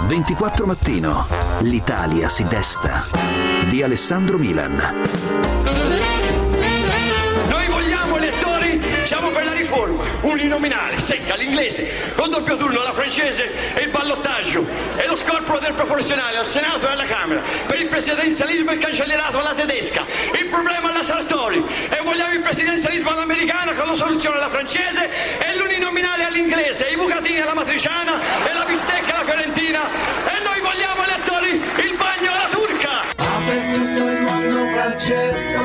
24 Mattino. L'Italia si desta. Di Alessandro Milan. Noi vogliamo elettori, siamo per la riforma, uninominale, secca, l'inglese, con doppio turno, la francese e il ballottaggio, e lo scorporo del proporzionale al Senato e alla Camera. Per il presidenzialismo è cancellato alla tedesca, il problema alla Sartori, e vogliamo il presidenzialismo all'americana con la soluzione alla francese e l'uninominale all'inglese, i bucatini alla matriciana e la bistecca alla fiorentina, e noi vogliamo elettori il bagno alla turca. Per tutto il mondo Francesco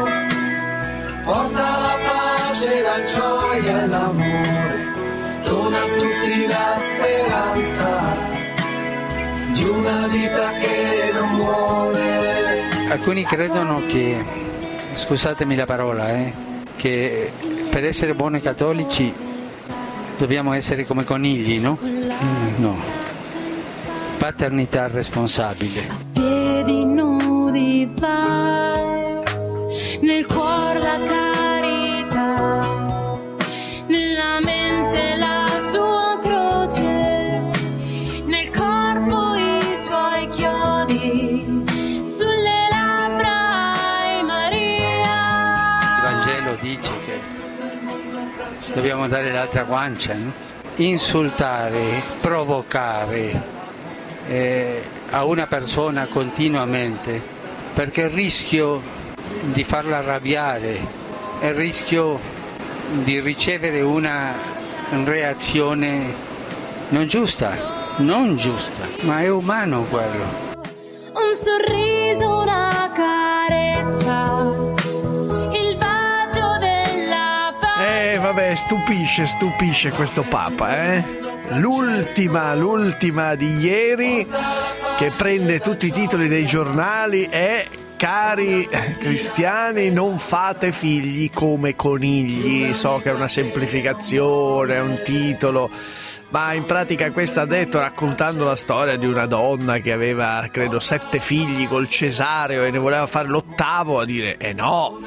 porta la pace, la gioia e l'amore, dona a tutti la speranza di una vita che non muore. Alcuni credono che, scusatemi la parola, che per essere buoni cattolici dobbiamo essere come conigli, no? No. Paternità responsabile. Piedi nudi vai, nel cuore la carità, nella mente la sua croce, nel corpo i suoi chiodi, sulle labbra hai Maria. Il Vangelo dice che dobbiamo dare l'altra guancia, no? Insultare, provocare a una persona continuamente, perché il rischio di farla arrabbiare, il rischio di ricevere una reazione non giusta, ma è umano quello. Un sorriso, una carezza, il bacio della pace. Vabbè, stupisce questo Papa, L'ultima di ieri, che prende tutti i titoli dei giornali, è: cari cristiani, non fate figli come conigli. So che è una semplificazione, è un titolo, ma in pratica questo ha detto, raccontando la storia di una donna che aveva, credo, 7 figli col cesareo e ne voleva fare l'8º, a dire no,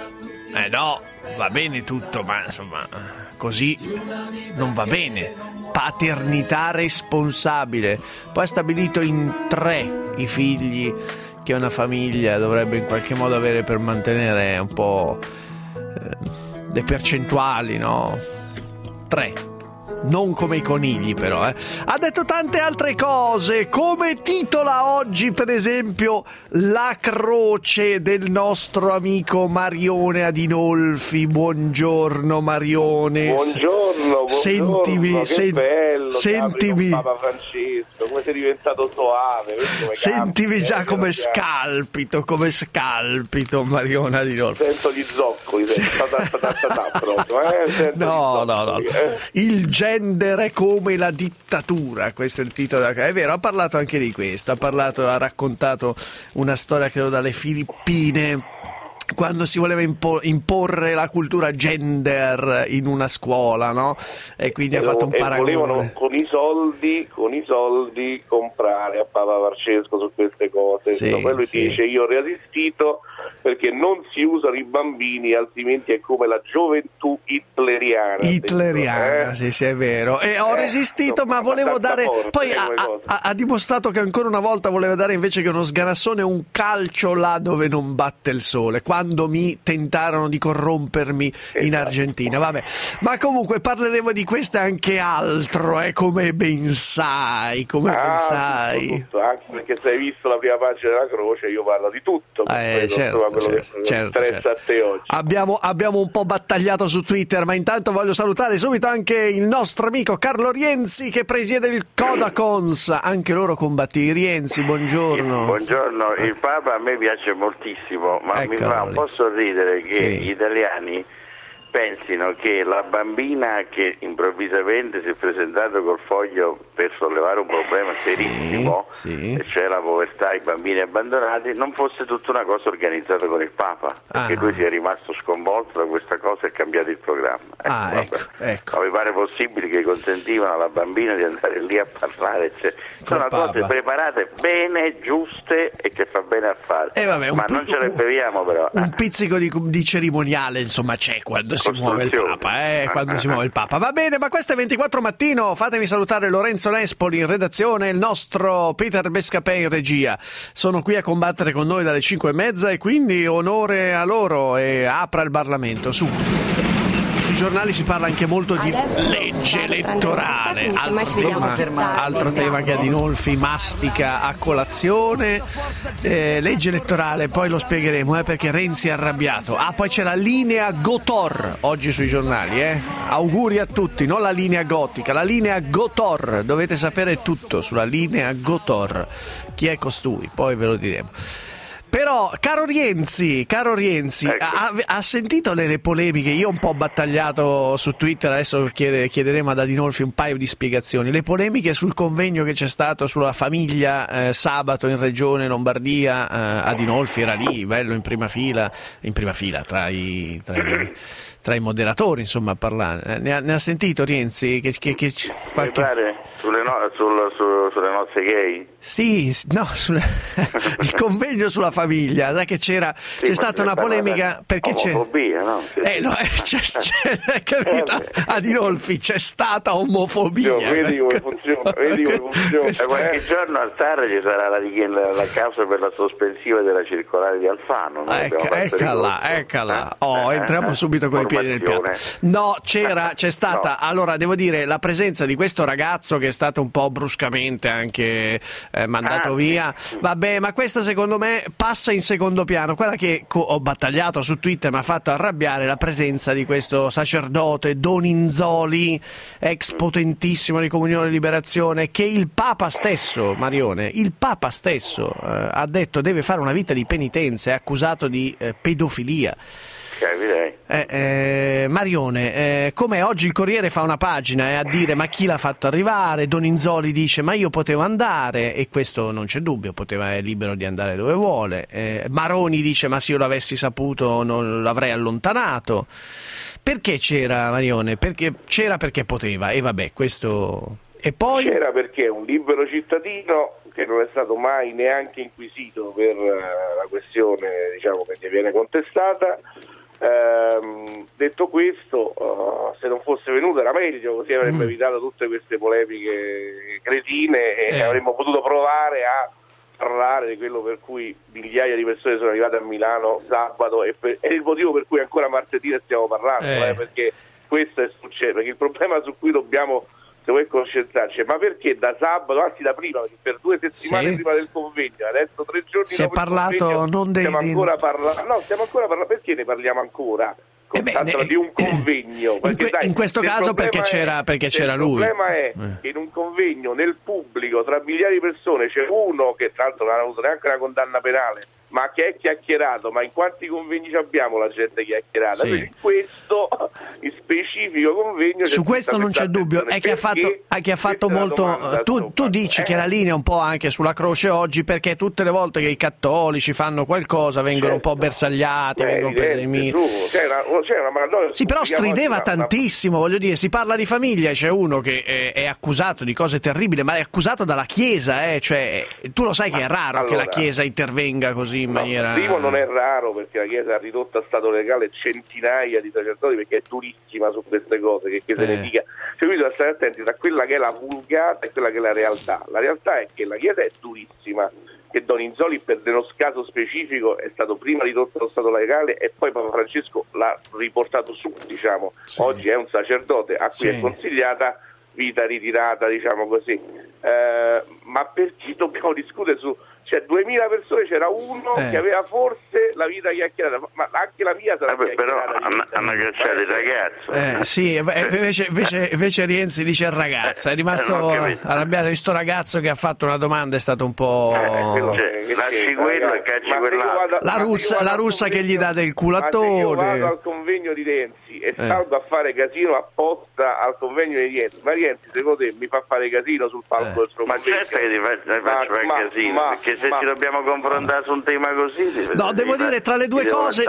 va bene tutto, ma insomma così non va bene. Paternità responsabile. Poi ha stabilito in 3 i figli che una famiglia dovrebbe in qualche modo avere per mantenere un po' le percentuali, no? 3. Non come i conigli, però. Ha detto tante altre cose, come titola oggi, per esempio, la croce del nostro amico Marione Adinolfi. Buongiorno, Marione. Buongiorno. Sentimi, che bello. sentimi. Papa Francesco, come sei diventato soave. Sentimi già come scalpito, Marione Adinolfi. Sento gli zoccoli, proprio. No. Il gender è come la dittatura, questo è il titolo. È vero, ha parlato anche di questo, ha raccontato una storia, credo, dalle Filippine, quando si voleva imporre la cultura gender in una scuola, no? E quindi ha fatto un paragone. Volevano con i soldi comprare a Papa Francesco su queste cose. Poi lui dice: io ho resistito perché non si usano i bambini, altrimenti è come la gioventù hitleriana. Sì, è vero. E ho resistito, ma volevo dare forte, poi ha dimostrato che ancora una volta voleva dare, invece che uno sganassone, un calcio là dove non batte il sole, quando mi tentarono di corrompermi in Argentina. Vabbè, ma comunque parleremo di questo e anche altro, come ben sai. Tutto, anche perché se hai visto la prima pagina della croce, io parlo di tutto. Certo. Oggi. Abbiamo un po' battagliato su Twitter, ma intanto voglio salutare subito anche il nostro amico Carlo Rienzi, che presiede il Codacons. Anche loro combatti. Rienzi, buongiorno. Buongiorno. Il Papa a me piace moltissimo, ma mi fa un po' sorridere che gli italiani pensino che la bambina che improvvisamente si è presentato col foglio per sollevare un problema serissimo, e cioè la povertà, i bambini abbandonati, non fosse tutta una cosa organizzata con il Papa, perché lui si è rimasto sconvolto da questa cosa e ha cambiato il programma. Ecco. Ma mi pare possibile che consentivano alla bambina di andare lì a parlare, sono cose preparate bene, giuste e che fa bene a fare, ma non ce le beviamo però. Un pizzico di cerimoniale, insomma, c'è quando si muove il Papa, quando si muove il Papa. Va bene, ma questo è 24 mattino, fatemi salutare Lorenzo Nespoli in redazione e il nostro Peter Bescapè in regia. Sono qui a combattere con noi dalle 5:30 e quindi onore a loro e apra il Parlamento, su. Sui giornali si parla anche molto di legge elettorale, altro tema che Adinolfi mastica a colazione, legge elettorale, poi lo spiegheremo perché Renzi è arrabbiato. Poi c'è la linea Gotor oggi sui giornali, auguri a tutti, non la linea gotica, la linea Gotor, dovete sapere tutto sulla linea Gotor, chi è costui, poi ve lo diremo. Però, caro Rienzi, ecco. ha sentito delle polemiche? Io ho un po' battagliato su Twitter, adesso chiederemo ad Adinolfi un paio di spiegazioni. Le polemiche sul convegno che c'è stato sulla famiglia sabato in Regione Lombardia, Adinolfi era lì, bello in prima fila tra i moderatori, insomma, a parlare. Ne ha sentito Rienzi? Sulle nozze gay? Sì, no, il convegno sulla famiglia, sai che c'è stata una polemica perché omofobia, no? C'è capito? Adinolfi, c'è stata omofobia. Vedi come funziona. Qualche giorno al TAR ci sarà la causa per la sospensiva della circolare di Alfano. Eccola. Entriamo subito con i piedi nel piatto. No, c'è stata. No. Allora, devo dire, la presenza di questo ragazzo che è stato un po' bruscamente anche mandato via. Vabbè, ma questa secondo me passa in secondo piano. Quella che ho battagliato su Twitter mi ha fatto arrabbiare la presenza di questo sacerdote Doninzoli, ex potentissimo di Comunione e Liberazione, che il Papa stesso, Marione, ha detto deve fare una vita di penitenza, è accusato di pedofilia. Marione, come oggi il Corriere fa una pagina a dire ma chi l'ha fatto arrivare, Doninzoli dice ma io potevo andare, e questo non c'è dubbio, è libero di andare dove vuole, Maroni dice ma se io l'avessi saputo non l'avrei allontanato. Perché c'era, Marione? Perché poteva, e vabbè, questo... E poi... C'era perché è un libero cittadino che non è stato mai neanche inquisito per la questione, diciamo, che gli viene contestata. Detto questo, se non fosse venuto era meglio, così avremmo evitato tutte queste polemiche cretine e avremmo potuto provare a parlare di quello per cui migliaia di persone sono arrivate a Milano sabato e il motivo per cui ancora martedì ne stiamo parlando, perché questo è successo, perché il problema su cui dobbiamo concentrarci, ma perché da sabato, anzi da prima, per 2 settimane prima del convegno, adesso 3 giorni si dopo è parlato il convegno, non stiamo ancora parlando, perché ne parliamo ancora? Di un convegno in questo caso perché c'era lui. Il problema è che in un convegno nel pubblico tra migliaia di persone c'è uno che tra l'altro non ha avuto neanche una condanna penale, ma che è chiacchierato. Ma in quanti convegni abbiamo la gente chiacchierata? In questo in specifico convegno su questo non c'è dubbio, è che ha fatto molto. Tu dici che la linea è un po' anche sulla croce oggi, perché tutte le volte che i cattolici fanno qualcosa vengono un po' bersagliati, vengono sì, però strideva tantissimo, voglio dire, si parla di famiglia, c'è uno che è accusato di cose terribili, ma è accusato dalla Chiesa, cioè tu lo sai che è raro che la Chiesa intervenga così in maniera... Primo non è raro, perché la Chiesa ha ridotto a stato legale centinaia di sacerdoti, perché è durissima su queste cose, che se ne dica. Cioè, bisogna stare attenti tra quella che è la vulgata e quella che è la realtà. La realtà è che la Chiesa è durissima, che Doninzoli per dello scaso specifico è stato prima ridotto allo stato legale e poi Papa Francesco l'ha riportato su, diciamo. Oggi è un sacerdote a cui è consigliata vita ritirata, diciamo così. Ma perché dobbiamo discutere su... Cioè 2000 persone, c'era uno che aveva forse la vita chiacchierata, ma anche la mia sarà chiacchierata. Però hanno cacciato il ragazzo. Invece Rienzi dice il ragazzo, è rimasto arrabbiato. Questo ragazzo che ha fatto una domanda è stato un po'... lasci quello e cacci quell'altro. La russa che gli dà del culatone. Io vado al convegno di Renzi e salgo a fare casino apposta al convegno di Rienzi, ma Rienzi secondo te mi fa fare casino sul palco del suo convegno? Ma certo che ti faccio fare casino, perché se ci dobbiamo confrontare su un tema così. No, devo dire, tra le due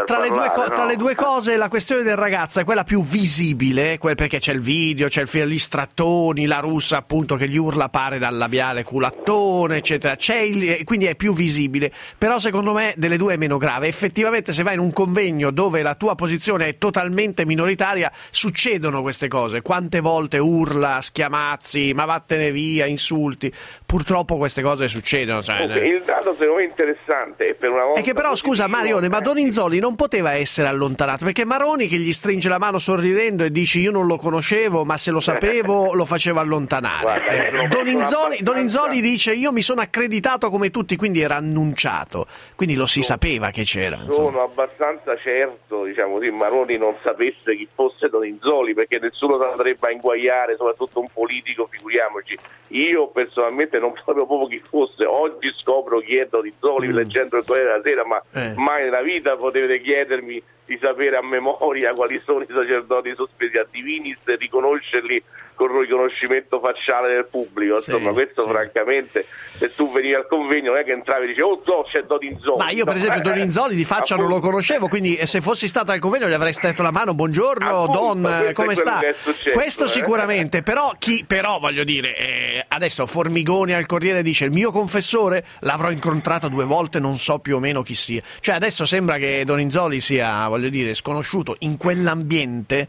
cose, la questione del ragazzo è quella più visibile, perché c'è il video, c'è il film, gli strattoni, la russa appunto che gli urla pare dal labiale culattone, eccetera. Quindi è più visibile. Però secondo me delle due è meno grave. Effettivamente, se vai in un convegno dove la tua posizione è totalmente minoritaria, succedono queste cose. Quante volte urla, schiamazzi, ma vattene via, insulti. Purtroppo queste cose succedono. Cioè, il dato secondo me interessante è per una volta. È che però, scusa Marione, ma Doninzoli non poteva essere allontanato, perché Maroni che gli stringe la mano sorridendo e dice io non lo conoscevo, ma se lo sapevo lo facevo allontanare. Donizoli dice io mi sono accreditato come tutti, quindi era annunciato, quindi lo si sapeva che c'era. Sono abbastanza certo, diciamo così, Maroni non sapesse chi fosse Donizoli, perché nessuno andrebbe a inguaiare, soprattutto un politico, figuriamoci. Io personalmente non sapevo proprio chi fosse, oggi scopro chi è Donizoli leggendo il Corriere della Sera, ma mai nella vita potete chiedermi di sapere a memoria quali sono i sacerdoti sospesi a Divinis e riconoscerli con un riconoscimento facciale del pubblico. Insomma, questo francamente, se tu venivi al convegno non è che entravi e dicevi oh no, c'è Doninzoli. Ma io per esempio Doninzoli di faccia non lo conoscevo, quindi se fossi stato al convegno gli avrei stretto la mano, buongiorno Don, come sta? Questo sicuramente, però voglio dire, adesso Formigoni al Corriere dice il mio confessore l'avrò incontrato 2 volte, non so più o meno chi sia. Cioè adesso sembra che Doninzoli sia, voglio dire, sconosciuto in quell'ambiente,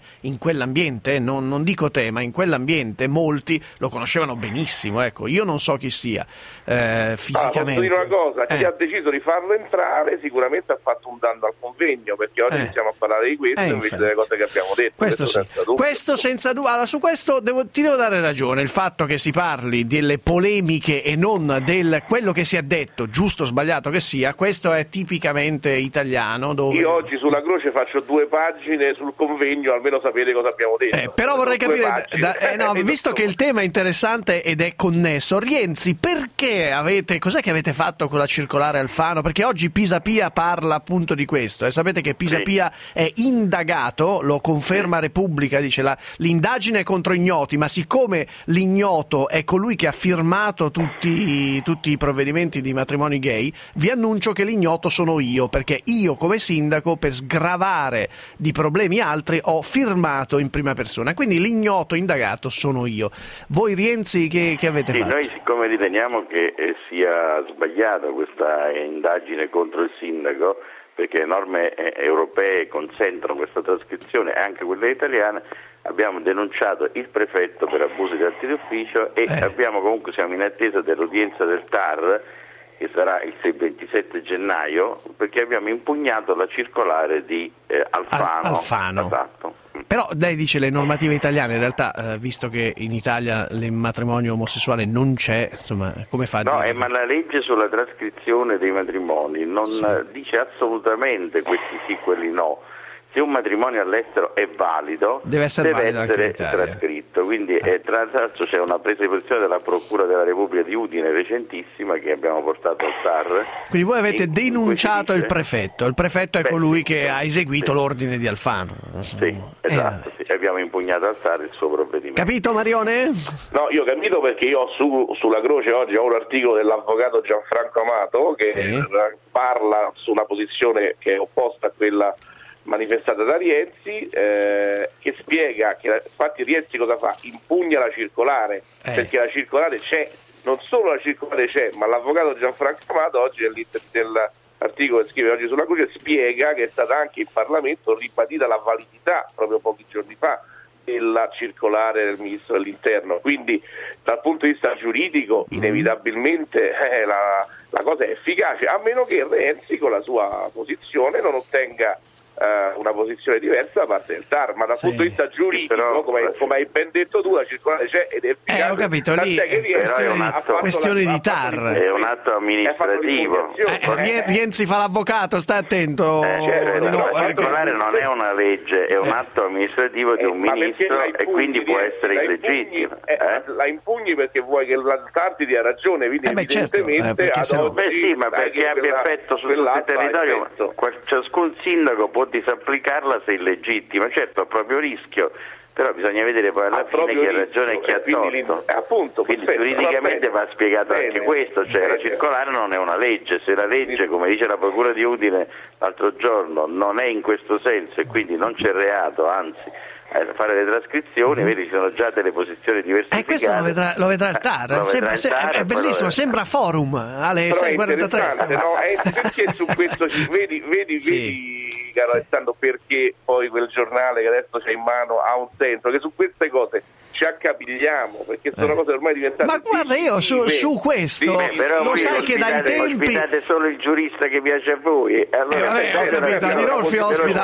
non dico te, ma in quell'ambiente molti lo conoscevano benissimo, ecco, io non so chi sia fisicamente. Posso dire una cosa, chi ha deciso di farlo entrare sicuramente ha fatto un danno al convegno, perché oggi iniziamo a parlare di questo invece delle cose che abbiamo detto. Questo senza dubbio. Allora, su questo ti devo dare ragione, il fatto che si parli delle polemiche e non del quello che si è detto, giusto o sbagliato che sia, questo è tipicamente italiano. Dove... Io oggi sulla Croce faccio 2 pagine sul convegno, almeno sapete cosa abbiamo detto. Però vorrei capire, visto che il tema è interessante ed è connesso, Rienzi, perché cos'è che avete fatto con la circolare Alfano? Perché oggi Pisapia parla appunto di questo, e sapete che Pisapia è indagato, lo conferma Repubblica, dice l'indagine è contro ignoti, ma siccome l'ignoto è colui che ha firmato tutti i provvedimenti di matrimoni gay, vi annuncio che l'ignoto sono io, perché io come sindaco, per sgravare di problemi altri, ho firmato in prima persona, quindi l'ignoto indagato sono io. Voi Rienzi che avete fatto? Noi siccome riteniamo che sia sbagliata questa indagine contro il sindaco, perché le norme europee consentono questa trascrizione, anche quelle italiane, abbiamo denunciato il prefetto per abuso di atti d'ufficio e siamo in attesa dell'udienza del TAR, che sarà il 27 gennaio, perché abbiamo impugnato la circolare di Alfano. Esatto. Però lei dice le normative italiane, in realtà visto che in Italia il matrimonio omosessuale non c'è, insomma, come fa a dire? Ma la legge sulla trascrizione dei matrimoni non dice assolutamente questi sì, quelli no. Se un matrimonio all'estero è valido, deve essere trascritto. Quindi tra l'altro c'è una presa di posizione della Procura della Repubblica di Udine recentissima che abbiamo portato al TAR. Quindi voi avete denunciato il prefetto. Il prefetto è colui che ha eseguito l'ordine di Alfano. Sì, esatto. Abbiamo impugnato al TAR il suo provvedimento. Capito Marione? No, io ho capito, perché io sulla Croce oggi ho un articolo dell'avvocato Gianfranco Amato che parla su una posizione che è opposta a quella manifestata da Rienzi, che spiega che infatti Rienzi cosa fa? Impugna la circolare, perché la circolare c'è, non solo la circolare c'è, ma l'avvocato Gianfranco Amato oggi nell'articolo che scrive oggi sulla Croce spiega che è stata anche in Parlamento ribadita la validità proprio pochi giorni fa della circolare del Ministro dell'Interno, quindi dal punto di vista giuridico inevitabilmente la cosa è efficace, a meno che Renzi con la sua posizione non ottenga una posizione diversa da parte del TAR, ma dal punto di vista giuridico, però, come hai ben detto tu, la circolare c'è ed è efficace. Ho capito, lì è questione di TAR. È un atto amministrativo. Rienzi fa l'avvocato, sta attento. La circolare non è una legge, è un atto amministrativo di un ministro e quindi può essere illegittimo. La impugni perché vuoi che il TAR ti dia ragione, quindi evidentemente ma perché abbia effetto su tutto il territorio. Ciascun sindaco può disapplicarla se illegittima, certo a proprio rischio, però bisogna vedere poi alla fine chi ha ragione e chi ha torto. Appunto, quindi giuridicamente va spiegato anche questo, cioè la circolare non è una legge, se la legge, come dice la Procura di Udine l'altro giorno, non è in questo senso e quindi non c'è reato, anzi fare le trascrizioni, vedi, ci sono già delle posizioni diversificate. Questo lo vedrà il TAR, è bellissimo, sembra forum alle 6:43. No? Perché su questo vedi caro Alessandro, perché poi quel giornale che adesso c'è in mano ha un senso, che su queste cose ci accapigliamo, perché sono cose ormai diventate. Ma guarda, io su questo lo sai che dai tempi ospitate solo il giurista che piace a voi. Allora, ho capito, Adinolfi ospita.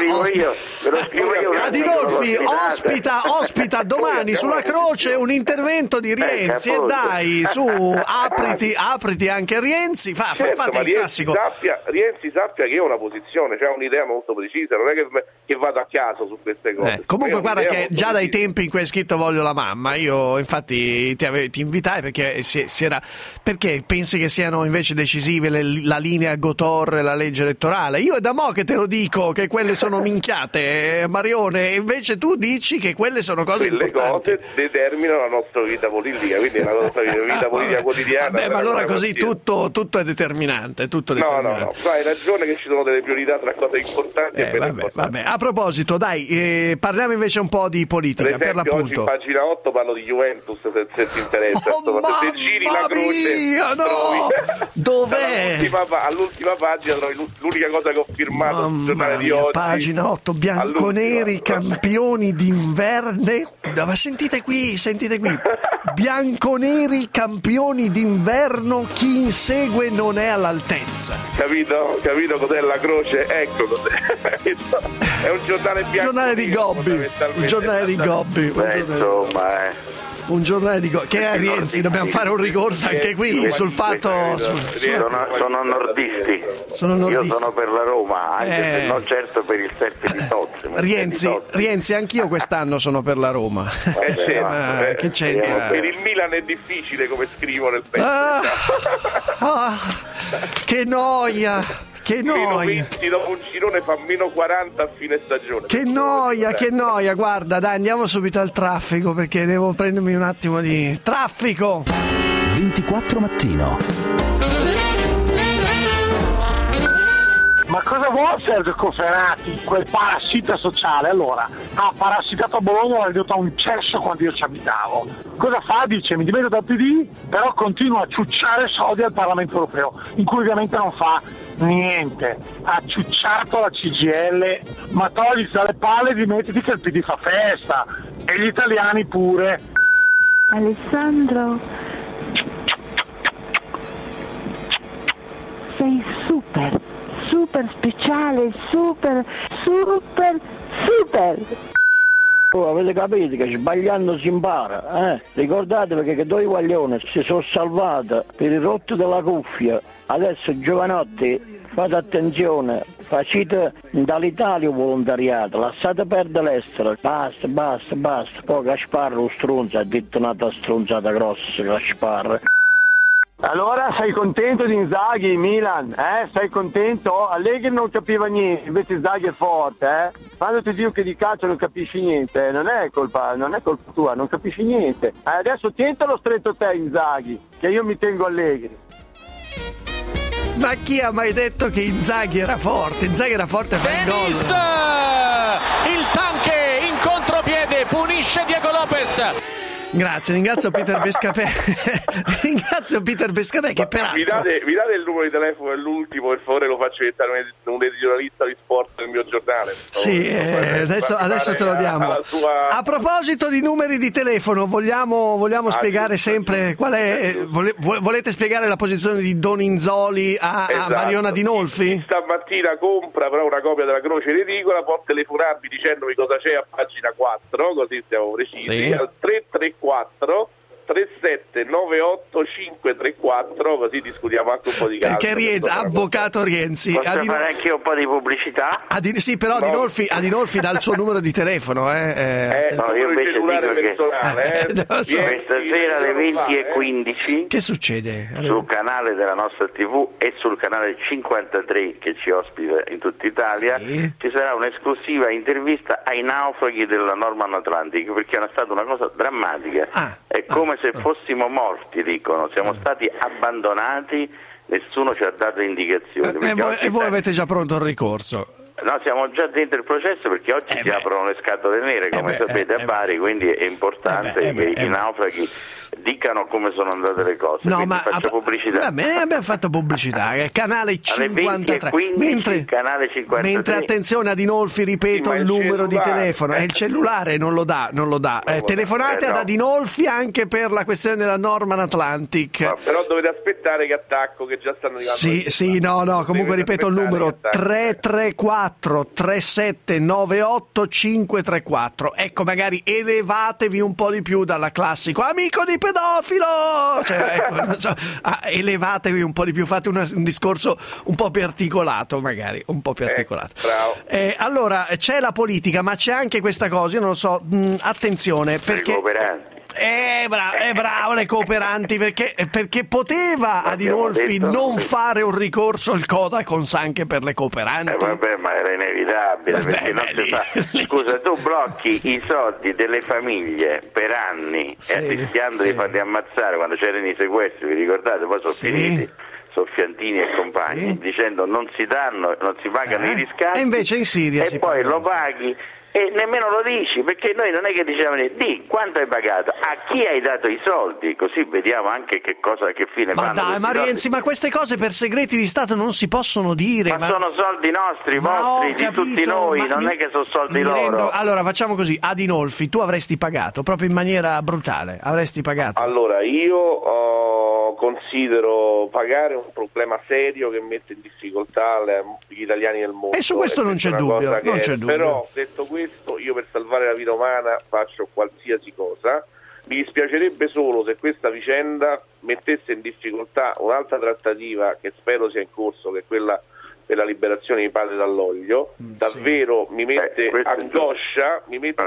Adinolfi ospita domani sulla Croce un intervento di Rienzi e dai, su, apriti anche Rienzi, fate il classico. Rienzi sappia che ho una posizione, c'è un'idea molto precisa, non è che vado a caso su queste cose. Comunque guarda che già dai tempi in cui hai scritto Voglio la mamma, io infatti ti invitai perché perché pensi che siano invece decisive la linea Gotor e la legge elettorale? Io è da mo' che te lo dico che quelle sono minchiate, Marione, e invece tu dici che quelle sono cose importanti. Quelle cose determinano la nostra vita politica, quindi la nostra vita politica quotidiana. Ma allora così tutto è determinante, No, hai ragione che ci sono delle priorità tra cose importanti e meno importanti. Vabbè. A proposito, dai, parliamo invece un po' di politica, per l'appunto. Oggi pagina 8 parlo di Juventus, se ti interessa. Se giri la croce, dov'è? All'ultima pagina trovi l'unica cosa che ho firmato sul giornale di oggi. Pagina 8, bianconeri campioni d'inverno. Ma sentite qui. Bianconeri campioni d'inverno, chi insegue non è all'altezza. Capito cos'è la croce? Ecco cos'è. È un giornale bianco. Un giornale di Gobbi. Un giornale di Gobbi. Che è Rienzi? Dobbiamo fare un ricorso anche qui sul fatto. Sono nordisti. Io sono per la Roma, anche se non certo per il Serpe di Tozzi. Rienzi, anch'io quest'anno sono per la Roma. Che c'entra? Per il Milan è difficile, come scrivo nel pezzo. Che noia! Meno 20 dopo un girone fa meno 40 a fine stagione. Che noia, guarda, dai, andiamo subito al traffico perché devo prendermi un attimo di traffico. 24 mattino. Ma cosa vuole Sergio Cofferati, quel parassita sociale? Allora, ha parassitato a Bologna, l'ha ridotto a un cesso quando io ci abitavo. Cosa fa? Dice, mi dimetto dal PD, però continua a ciucciare soldi al Parlamento Europeo, in cui ovviamente non fa niente. Ha ciucciato la CGIL, ma togli dalle palle e dimettiti che il PD fa festa, e gli italiani pure. Alessandro, sei super speciale, super. Avete capito che sbagliando si impara, Ricordatevi che due guaglioni si sono salvati per il rotto della cuffia. Adesso giovanotti, fate attenzione, facete dall'Italia un volontariato, lasciate perdere l'estero, basta. Poi Gasparro lo stronzo, ha detto una stronzata grossa Gasparro. Allora sei contento di Inzaghi, Milan? Sei contento? Allegri non capiva niente, invece Inzaghi è forte, Quando ti dico che di calcio non capisci niente, non è colpa tua, non capisci niente. Adesso tientalo stretto te Inzaghi, che io mi tengo Allegri. Ma chi ha mai detto che Inzaghi era forte? Inzaghi era forte per il gol. Il Tanque in contropiede punisce Diego Lopez. Grazie, ringrazio Peter Bescapè. Che peraltro. Mi date il numero di telefono dell'ultimo, per favore, lo faccio diventare un editorialista di sport del mio giornale. Sì, adesso te lo diamo. A proposito di numeri di telefono, vogliamo spiegare sempre qual è. Volete spiegare la posizione di Don Inzoli a Mariona Dinolfi? Stamattina compra però una copia della Croce in edicola, può telefonarvi dicendovi cosa c'è a pagina 4, così siamo precisi, al 334 3798 534, così discutiamo anche un po' di calcio. Perché avvocato Rienzi, posso fare anche un po' di pubblicità? Sì, però Adinolfi dà il suo numero di telefono. No, io invece dico personale, questa sera alle 20:15 che succede? Sul canale della nostra TV e sul canale 53 che ci ospita in tutta Italia ci sarà un'esclusiva intervista ai naufraghi della Norman Atlantic, perché è stata una cosa drammatica. È come se fossimo morti, dicono, siamo stati abbandonati, nessuno ci ha dato indicazioni. E voi avete già pronto il ricorso? No, siamo già dentro il processo, perché oggi si aprono le scatole nere, come sapete, a Bari, quindi è importante che i naufraghi dicano come sono andate le cose. No, ma faccio pubblicità. Abbiamo fatto pubblicità, canale 53. Canale 53. Mentre attenzione, Adinolfi, ripeto il numero di telefono, il cellulare non lo dà. Telefonate ad Adinolfi anche per la questione della Norman Atlantic. No, però dovete aspettare che attacco, che già stanno arrivando. Comunque ripeto il numero 334 3798 534. Ecco, magari elevatevi un po' di più dalla classico amico di pedofilo, elevatevi un po' di più, fate un discorso un po' più articolato, magari un po' più articolato. Allora, c'è la politica, ma c'è anche questa cosa, io non lo so, attenzione, perché bravo le cooperanti, perché poteva Adinolfi non fare un ricorso al Codacons anche per le cooperanti. Vabbè, ma era inevitabile, perché non si fa. Scusa, tu blocchi i soldi delle famiglie per anni rischiando di farli ammazzare quando c'erano i sequestri, vi ricordate? Poi sono finiti Soffiantini e compagni dicendo non si pagano i riscatti, e invece in Siria e poi lo paghi e nemmeno lo dici, perché noi non è che diciamo di quanto hai pagato, a chi hai dato i soldi, così vediamo anche che fine fanno. Ma dai, Rienzi, ma queste cose per segreti di Stato non si possono dire. Ma sono soldi nostri, vostri, di tutti noi, non è che sono soldi loro. Allora facciamo così, Adinolfi, tu avresti pagato proprio in maniera brutale, avresti pagato. Allora io considero pagare un problema serio che mette in difficoltà gli italiani del mondo, e su questo non c'è dubbio, però detto questo, io per salvare la vita umana faccio qualsiasi cosa. Mi dispiacerebbe solo se questa vicenda mettesse in difficoltà un'altra trattativa che spero sia in corso, che è quella della liberazione di Padre Dall'Oglio. Davvero mi mette angoscia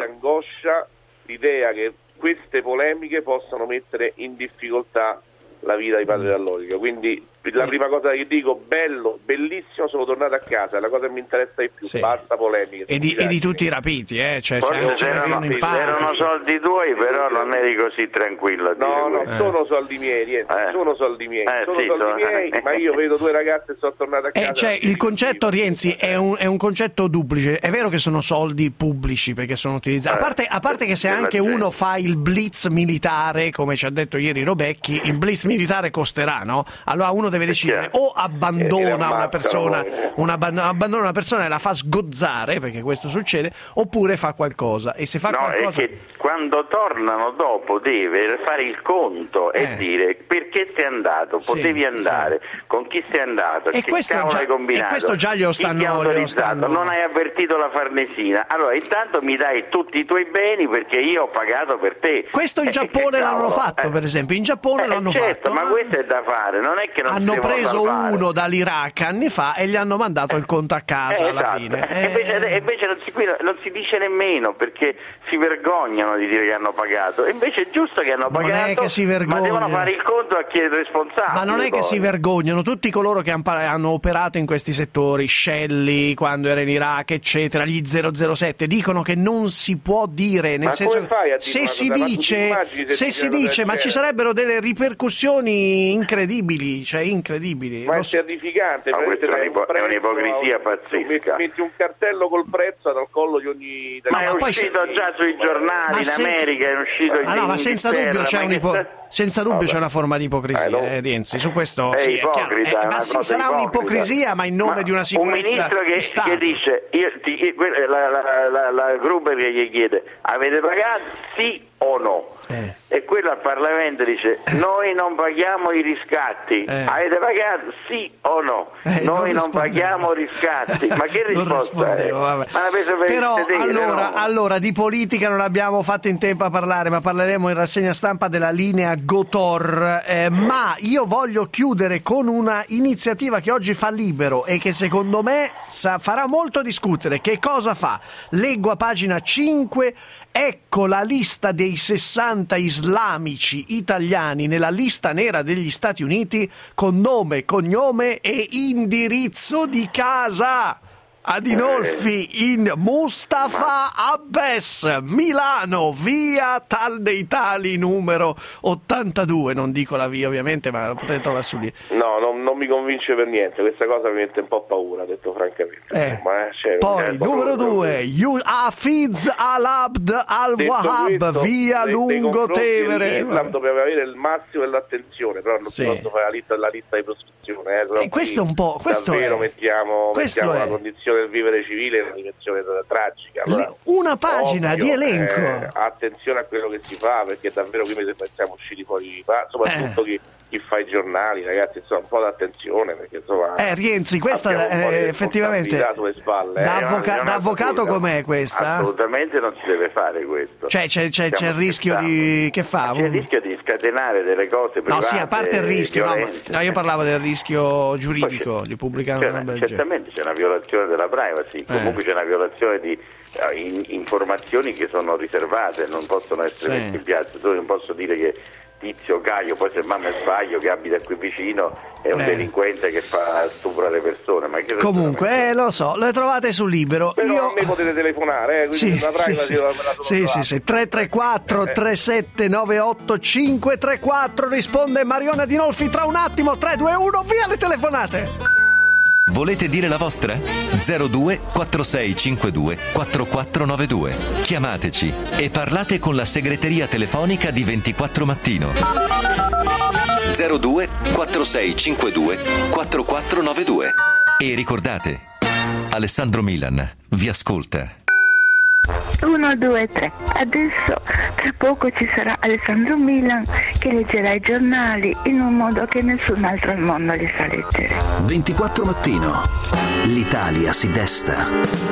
l'idea che queste polemiche possano mettere in difficoltà la vita di Padre Dall'Oglio. Quindi la prima cosa che dico, bellissimo, sono tornato a casa, è la cosa che mi interessa di più, basta polemiche. E di tutti i rapiti, erano soldi tuoi, però non eri così tranquillo. Sono soldi miei, sono soldi miei, ma io vedo due ragazze e sono tornato a casa. Il concetto, Rienzi, è un concetto duplice. È vero che sono soldi pubblici perché sono utilizzati, a parte che se anche uno fa il blitz militare, come ci ha detto ieri Robecchi, il blitz militare costerà, no? Allora uno deve decidere, o abbandona una persona e la fa sgozzare, perché questo succede, oppure fa qualcosa. E se fa qualcosa, è che quando tornano dopo deve fare il conto e dire perché sei andato, potevi andare, con chi sei andato, che cavolo hai combinato, e questo già glielo stanno. Non hai avvertito la Farnesina, allora intanto mi dai tutti i tuoi beni perché io ho pagato per te. Questo in Giappone l'hanno fatto, per esempio, in Giappone l'hanno fatto. Ma questo è da fare, non è che non hanno preso uno dall'Iraq anni fa e gli hanno mandato il conto a casa alla fine. Invece non si dice nemmeno, perché si vergognano di dire che hanno pagato. Invece è giusto che hanno pagato, non è che si vergognano, ma devono fare il conto a chi è il responsabile. Ma non è che si vergognano, tutti coloro che hanno operato in questi settori, Shelley quando era in Iraq, eccetera, gli 007, dicono che non si può dire, nel senso, se si dice, ma ci sarebbero delle ripercussioni incredibili, incredibili. Ma è terrificante. Questa è un'ipocrisia pazzesca. Metti un cartello col prezzo dal collo di ogni italiano. Ma è uscito già sui giornali in America, è uscito ma senza dubbio c'è una forma di ipocrisia, Rienzi, su questo è ipocrita, ma sì, sarà un'ipocrisia, ma in nome di una sicurezza. Un ministro che dice, la Gruber che gli chiede, avete pagato? Sì. o no? E quello al Parlamento dice noi non paghiamo i riscatti. Avete pagato sì o no? Noi non paghiamo riscatti. Ma che risposta è? Ma però no? allora di politica non abbiamo fatto in tempo a parlare, ma parleremo in rassegna stampa della linea Gotor. Ma io voglio chiudere con una iniziativa che oggi fa Libero e che secondo me farà molto discutere. Che cosa fa? Leggo a pagina 5. Ecco la lista dei 60 islamici italiani nella lista nera degli Stati Uniti con nome, cognome e indirizzo di casa. Adinolfi in Mustafa Abbes, Milano, via tal dei tali numero 82. Non dico la via ovviamente, ma lo potete trovare su lì. No, non mi convince per niente, questa cosa mi mette un po' paura, detto francamente. Poi numero 2, Hafiz Al-Abd Al-Wahhab, via Lungotevere. L'Islam doveva avere il massimo dell'attenzione, però non si può fare la lista di proscrizione. E questo è un po', questo davvero è, mettiamo questo la è condizione del vivere civile è una dimensione tragica. Allora, una pagina di elenco. Attenzione a quello che si fa, perché davvero qui mi siamo usciti fuori, soprattutto chi fa i giornali, ragazzi, insomma, un po' d'attenzione, perché insomma Rienzi, questa effettivamente sulle spalle, da avvocato com'è questa? Assolutamente non si deve fare questo. C'è il rischio di che fa? C'è il rischio di scatenare delle cose private. No, sì, a parte il rischio, no, io parlavo del rischio giuridico di pubblicare una roba del genere. Certamente c'è una violazione della privacy, comunque c'è una violazione di informazioni che sono riservate, non possono essere messe in piazza. Tu non posso dire che Tizio Caio, poi se mamma sbaglio, che abita qui vicino, è un delinquente che fa stupro le persone. Ma che comunque lo so, le trovate sul Libero. Però a me potete telefonare, quindi la privacy sì. 334 3798 534, risponde Mariona Adinolfi tra un attimo. 3, 2, 1, via le telefonate. Volete dire la vostra? 02 4652 4492. Chiamateci e parlate con la segreteria telefonica di 24 Mattino. 02 4652 4492. E ricordate, Alessandro Milan vi ascolta. 1, 2, 3. Adesso tra poco ci sarà Alessandro Milan che leggerà i giornali in un modo che nessun altro al mondo li sa leggere. 24 Mattino. L'Italia si desta.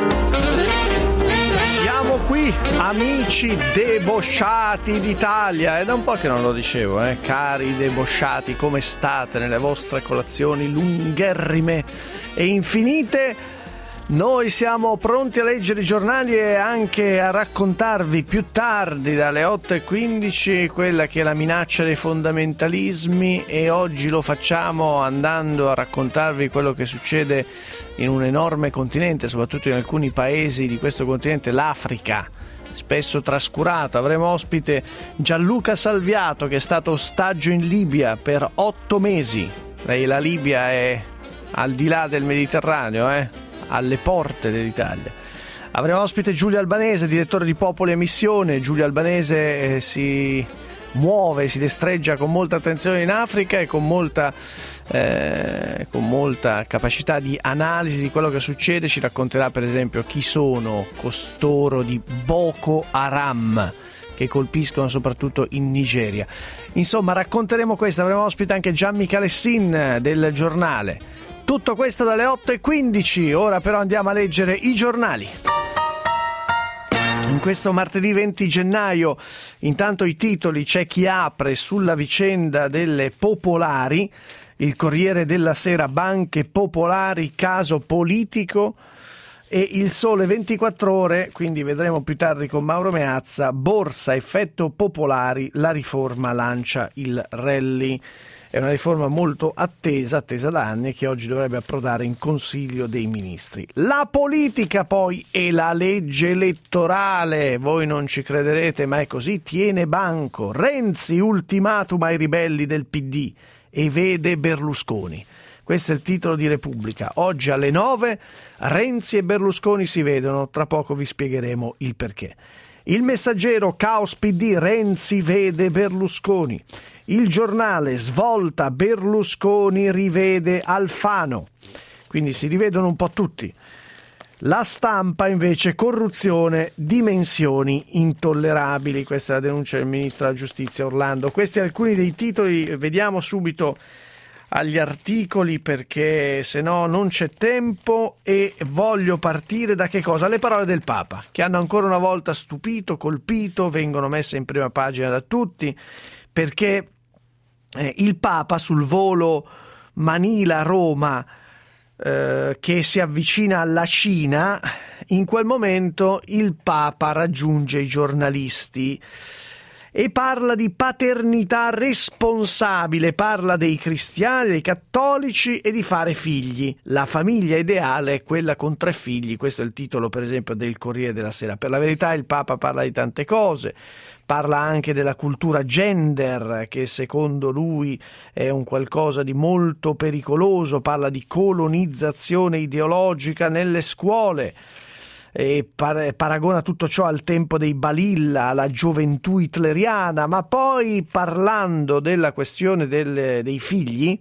Siamo qui, amici debosciati d'Italia. È da un po' che non lo dicevo, cari debosciati, come state nelle vostre colazioni lungherrime e infinite? Noi siamo pronti a leggere i giornali e anche a raccontarvi più tardi, dalle 8:15, quella che è la minaccia dei fondamentalismi, e oggi lo facciamo andando a raccontarvi quello che succede in un enorme continente, soprattutto in alcuni paesi di questo continente, l'Africa, spesso trascurato. Avremo ospite Gianluca Salviato, che è stato ostaggio in Libia per 8 mesi. La Libia è al di là del Mediterraneo, alle porte dell'Italia. Avremo ospite Giulio Albanese, direttore di Popoli e Missione. Giulio Albanese si muove, si destreggia con molta attenzione in Africa e con molta capacità di analisi di quello che succede. Ci racconterà per esempio chi sono costoro di Boko Haram, che colpiscono soprattutto in Nigeria. Insomma, racconteremo questo. Avremo ospite anche Gianmichele Sin del Giornale. Tutto questo dalle 8:15, ora però andiamo a leggere i giornali. In questo martedì 20 gennaio, intanto i titoli, c'è chi apre sulla vicenda delle popolari, il Corriere della Sera, banche popolari, caso politico, e il Sole 24 Ore, quindi vedremo più tardi con Mauro Meazza, borsa, effetto popolari, la riforma lancia il rally. È una riforma molto attesa da anni, che oggi dovrebbe approdare in Consiglio dei Ministri. La politica poi e la legge elettorale, voi non ci crederete ma è così, tiene banco. Renzi, ultimatum ai ribelli del PD e vede Berlusconi. Questo è il titolo di Repubblica. Oggi alle 9 Renzi e Berlusconi si vedono, tra poco vi spiegheremo il perché. Il Messaggero, caos PD, Renzi vede Berlusconi. Il Giornale, svolta, Berlusconi rivede Alfano. Quindi si rivedono un po' tutti. La Stampa invece, corruzione, dimensioni intollerabili. Questa è la denuncia del ministro della giustizia Orlando. Questi alcuni dei titoli, vediamo subito agli articoli perché se no non c'è tempo, e voglio partire da che cosa? Le parole del Papa, che hanno ancora una volta stupito, colpito, vengono messe in prima pagina da tutti, perché il Papa sul volo Manila-Roma che si avvicina alla Cina, in quel momento il Papa raggiunge i giornalisti e parla di paternità responsabile, parla dei cristiani, dei cattolici e di fare figli. La famiglia ideale è quella con 3 figli, questo è il titolo per esempio del Corriere della Sera. Per la verità il Papa parla di tante cose, parla anche della cultura gender, che secondo lui è un qualcosa di molto pericoloso, parla di colonizzazione ideologica nelle scuole, e paragona tutto ciò al tempo dei Balilla, alla gioventù hitleriana, ma poi parlando della questione dei figli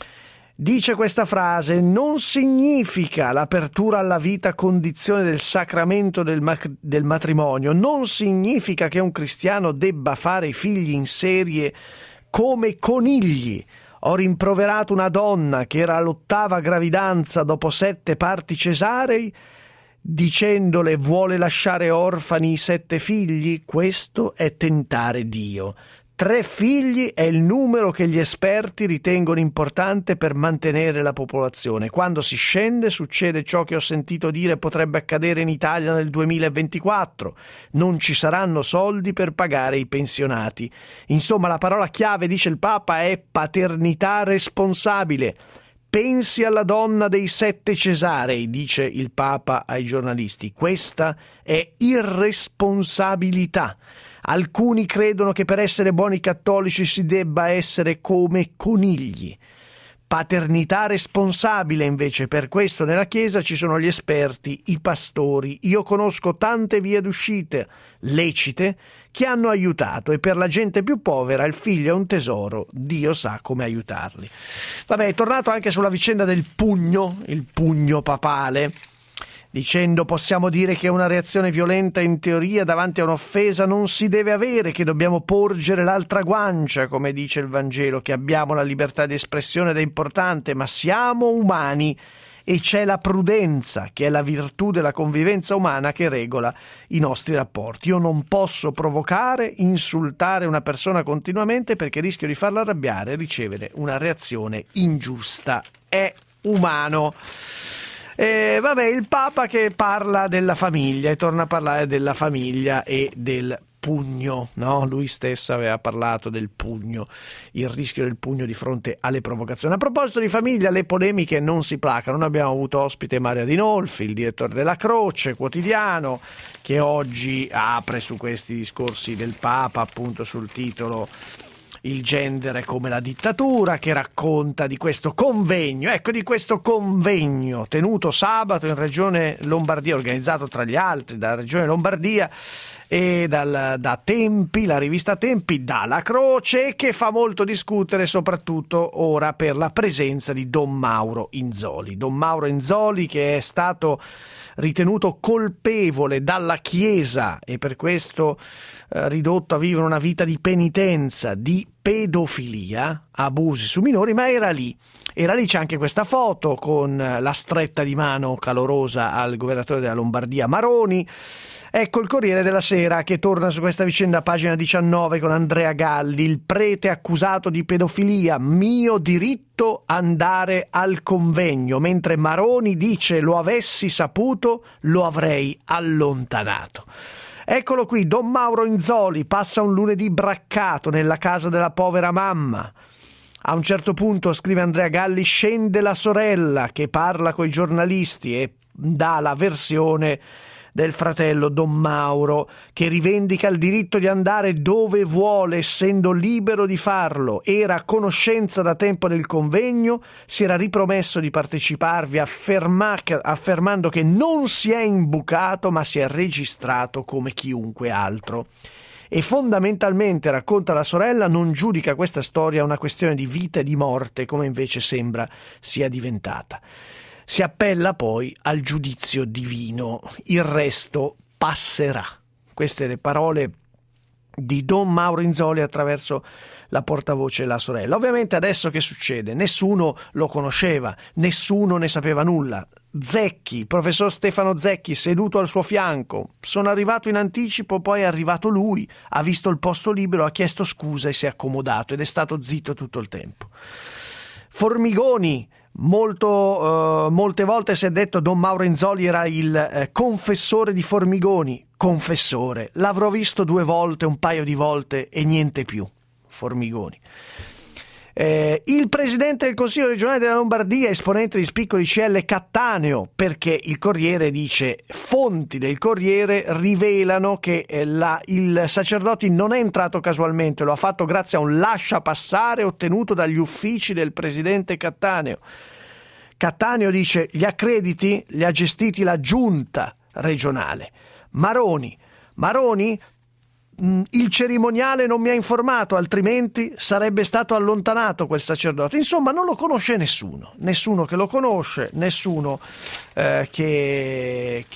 dice questa frase: non significa l'apertura alla vita condizione del sacramento del matrimonio, non significa che un cristiano debba fare i figli in serie come conigli. Ho rimproverato una donna che era all'8ª gravidanza dopo 7 parti cesarei, dicendole: vuole lasciare orfani i 7 figli? Questo è tentare Dio. 3 figli è il numero che gli esperti ritengono importante per mantenere la popolazione. Quando si scende succede ciò che ho sentito dire potrebbe accadere in Italia nel 2024. Non ci saranno soldi per pagare i pensionati. Insomma, la parola chiave, dice il Papa, è paternità responsabile. Pensi alla donna dei 7 cesarei, dice il Papa ai giornalisti. Questa è irresponsabilità. Alcuni credono che per essere buoni cattolici si debba essere come conigli. Paternità responsabile invece, per questo nella Chiesa ci sono gli esperti, i pastori. Io conosco tante vie d'uscita lecite che hanno aiutato, e per la gente più povera il figlio è un tesoro, Dio sa come aiutarli. Vabbè, è tornato anche sulla vicenda del pugno, il pugno papale, dicendo: possiamo dire che una reazione violenta in teoria davanti a un'offesa non si deve avere, che dobbiamo porgere l'altra guancia, come dice il Vangelo, che abbiamo la libertà di espressione ed è importante, ma siamo umani e c'è la prudenza, che è la virtù della convivenza umana che regola i nostri rapporti. Io non posso provocare, insultare una persona continuamente perché rischio di farla arrabbiare e ricevere una reazione ingiusta. È umano. Vabbè, il Papa che parla della famiglia e torna a parlare della famiglia e del pugno, no? Lui stesso aveva parlato del pugno, il rischio del pugno di fronte alle provocazioni. A proposito di famiglia, le polemiche non si placano. Noi abbiamo avuto ospite Mario Adinolfi, il direttore della Croce quotidiano, che oggi apre su questi discorsi del Papa, appunto sul titolo Il gender è come la dittatura, che racconta di questo convegno, tenuto sabato in Regione Lombardia, organizzato tra gli altri dalla Regione Lombardia e da Tempi, la rivista Tempi, dalla Croce, che fa molto discutere soprattutto ora per la presenza di Don Mauro Inzoli. Don Mauro Inzoli, che è stato ritenuto colpevole dalla Chiesa e per questo ridotto a vivere una vita di penitenza, di pedofilia, abusi su minori, ma era lì, c'è anche questa foto con la stretta di mano calorosa al governatore della Lombardia Maroni. Ecco il Corriere della Sera che torna su questa vicenda a pagina 19 con Andrea Galli: il prete accusato di pedofilia, mio diritto andare al convegno, mentre Maroni dice: lo avessi saputo lo avrei allontanato. Eccolo qui, Don Mauro Inzoli passa un lunedì braccato nella casa della povera mamma. A un certo punto, scrive Andrea Galli, scende la sorella che parla coi giornalisti e dà la versione del fratello Don Mauro, che rivendica il diritto di andare dove vuole essendo libero di farlo. Era a conoscenza da tempo del convegno, si era ripromesso di parteciparvi affermando che non si è imbucato ma si è registrato come chiunque altro. E fondamentalmente, racconta la sorella, non giudica questa storia una questione di vita e di morte come invece sembra sia diventata. si appella poi al giudizio divino, il resto passerà. Queste le parole di Don Mauro Inzoli attraverso la portavoce La Sorella. Ovviamente adesso che succede? Nessuno lo conosceva, nessuno ne sapeva nulla. Zecchi, il professor Stefano Zecchi, seduto al suo fianco. Sono arrivato in anticipo, poi è arrivato lui, ha visto il posto libero, ha chiesto scusa e si è accomodato ed è stato zitto tutto il tempo. Formigoni, molte volte si è detto Don Mauro Inzoli era il confessore di Formigoni. Confessore, l'avrò visto 2 volte, un paio di volte e niente più. Formigoni. Il presidente del Consiglio regionale della Lombardia, esponente di spicco di CL Cattaneo, perché il Corriere dice, fonti del Corriere rivelano che il Sacerdoti non è entrato casualmente, lo ha fatto grazie a un lasciapassare ottenuto dagli uffici del presidente Cattaneo. Cattaneo dice, gli accrediti li ha gestiti la giunta regionale. Maroni, il cerimoniale non mi ha informato, altrimenti sarebbe stato allontanato quel sacerdote. Insomma, non lo conosce nessuno che lo conosce, nessuno che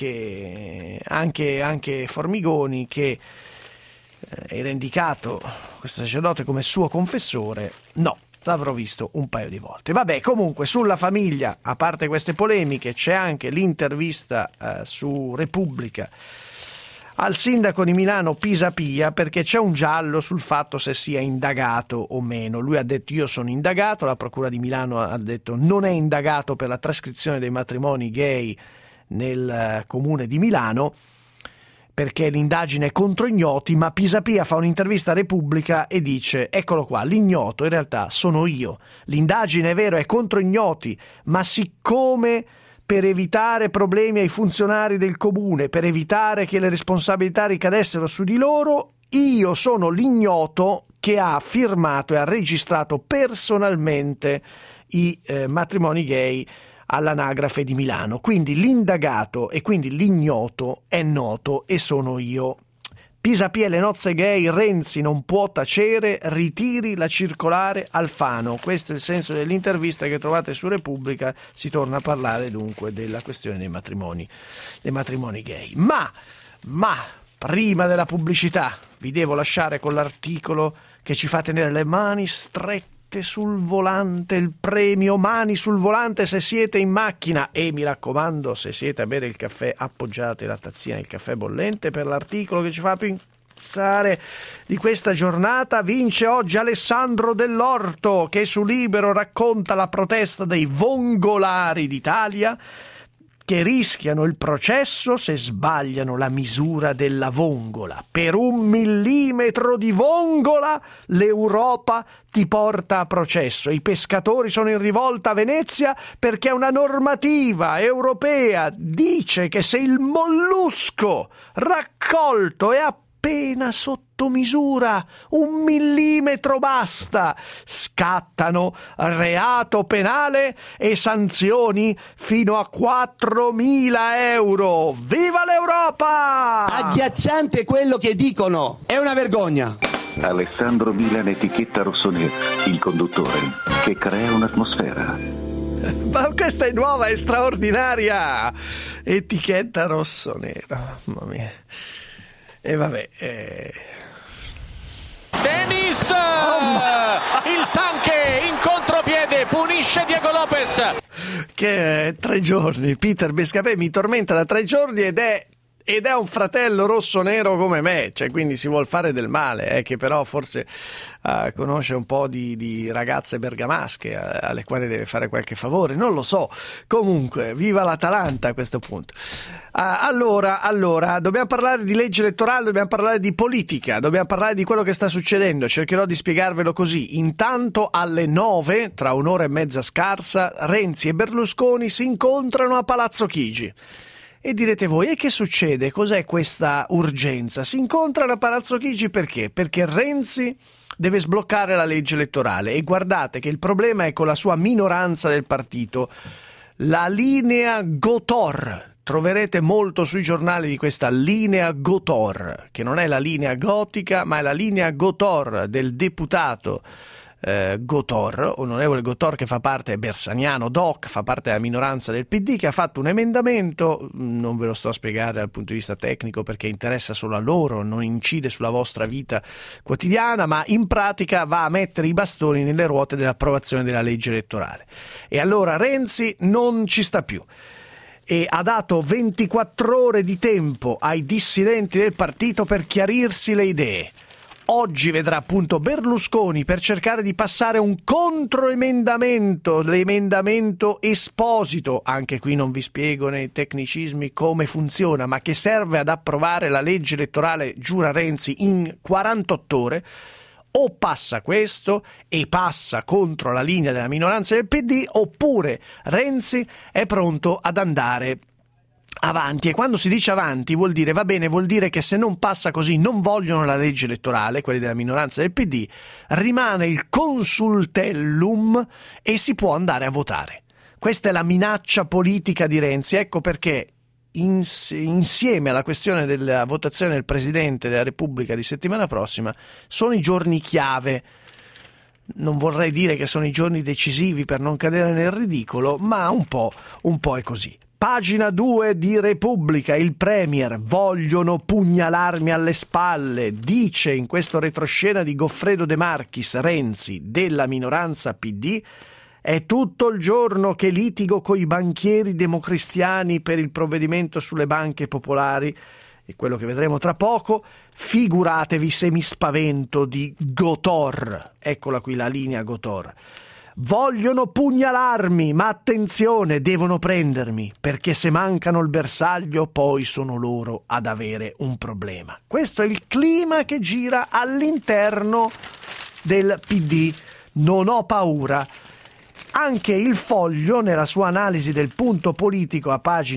anche Formigoni, che era indicato questo sacerdote come suo confessore, no. L'avrò visto un paio di volte. Vabbè, comunque sulla famiglia, a parte queste polemiche, c'è anche l'intervista su Repubblica al sindaco di Milano Pisapia, perché c'è un giallo sul fatto se sia indagato o meno. Lui ha detto io sono indagato, la procura di Milano ha detto non è indagato per la trascrizione dei matrimoni gay nel comune di Milano, perché l'indagine è contro ignoti, ma Pisapia fa un'intervista a Repubblica e dice eccolo qua, l'ignoto in realtà sono io, l'indagine è vero è contro ignoti, ma siccome per evitare problemi ai funzionari del comune, per evitare che le responsabilità ricadessero su di loro, io sono l'ignoto che ha firmato e ha registrato personalmente i matrimoni gay all'anagrafe di Milano. Quindi l'indagato e quindi l'ignoto è noto e sono io. Pisapia e le nozze gay, Renzi non può tacere, ritiri la circolare Alfano. Questo è il senso dell'intervista che trovate su Repubblica. Si torna a parlare dunque della questione dei matrimoni gay. Ma prima della pubblicità vi devo lasciare con l'articolo che ci fa tenere le mani strette sul volante, il premio Mani sul volante se siete in macchina, e mi raccomando, se siete a bere il caffè appoggiate la tazzina del caffè bollente. Per l'articolo che ci fa pensare di questa giornata vince oggi Alessandro Dell'Orto, che su Libero racconta la protesta dei vongolari d'Italia che rischiano il processo se sbagliano la misura della vongola. Per 1 millimetro di vongola l'Europa ti porta a processo. I pescatori sono in rivolta a Venezia perché una normativa europea dice che se il mollusco raccolto è appena sotto misura, 1 millimetro basta, scattano reato penale e sanzioni fino a 4.000 euro. Viva l'Europa! Agghiacciante quello che dicono, è una vergogna. Alessandro Milan, etichetta rossonera, il conduttore che crea un'atmosfera. Ma questa è nuova, è straordinaria, etichetta rossonera, mamma mia. E vabbè, Denis, il tanque in contropiede punisce Diego Lopez. Che 3 giorni, Peter Bescapè mi tormenta da 3 giorni ed è un fratello rosso-nero come me, cioè quindi si vuol fare del male, che però forse conosce un po' di ragazze bergamasche alle quali deve fare qualche favore, non lo so. Comunque, viva l'Atalanta a questo punto. Allora, dobbiamo parlare di legge elettorale, dobbiamo parlare di politica, dobbiamo parlare di quello che sta succedendo. Cercherò di spiegarvelo così. Intanto alle 9, tra un'ora e mezza scarsa, Renzi e Berlusconi si incontrano a Palazzo Chigi. E direte voi, e che succede? Cos'è questa urgenza? Si incontrano a Palazzo Chigi perché? Perché Renzi deve sbloccare la legge elettorale e guardate che il problema è con la sua minoranza del partito, la linea Gotor. Troverete molto sui giornali di questa linea Gotor, che non è la linea gotica ma è la linea Gotor del deputato Gotor, onorevole Gotor, che fa parte, bersaniano doc, fa parte della minoranza del PD, che ha fatto un emendamento, non ve lo sto a spiegare dal punto di vista tecnico perché interessa solo a loro, non incide sulla vostra vita quotidiana, ma in pratica va a mettere i bastoni nelle ruote dell'approvazione della legge elettorale. E allora Renzi non ci sta più e ha dato 24 ore di tempo ai dissidenti del partito per chiarirsi le idee. Oggi vedrà appunto Berlusconi per cercare di passare un controemendamento, l'emendamento Esposito, anche qui non vi spiego nei tecnicismi come funziona, ma che serve ad approvare la legge elettorale, giura Renzi, in 48 ore. O passa questo e passa contro la linea della minoranza del PD, oppure Renzi è pronto ad andare avanti. E quando si dice avanti vuol dire, va bene, vuol dire che se non passa così, non vogliono la legge elettorale, quelli della minoranza del PD, rimane il consultellum e si può andare a votare. Questa è la minaccia politica di Renzi, ecco perché insieme alla questione della votazione del Presidente della Repubblica di settimana prossima sono i giorni chiave. Non vorrei dire che sono i giorni decisivi per non cadere nel ridicolo, ma un po' è così. Pagina 2 di Repubblica, il Premier, vogliono pugnalarmi alle spalle, dice in questo retroscena di Goffredo De Marchis, Renzi, della minoranza PD, è tutto il giorno che litigo coi banchieri democristiani per il provvedimento sulle banche popolari, e quello che vedremo tra poco, figuratevi se mi spavento di Gotor, eccola qui la linea Gotor. Vogliono pugnalarmi, ma attenzione, devono prendermi, perché se mancano il bersaglio poi sono loro ad avere un problema. Questo è il clima che gira all'interno del PD. Non ho paura. Anche il Foglio, nella sua analisi del punto politico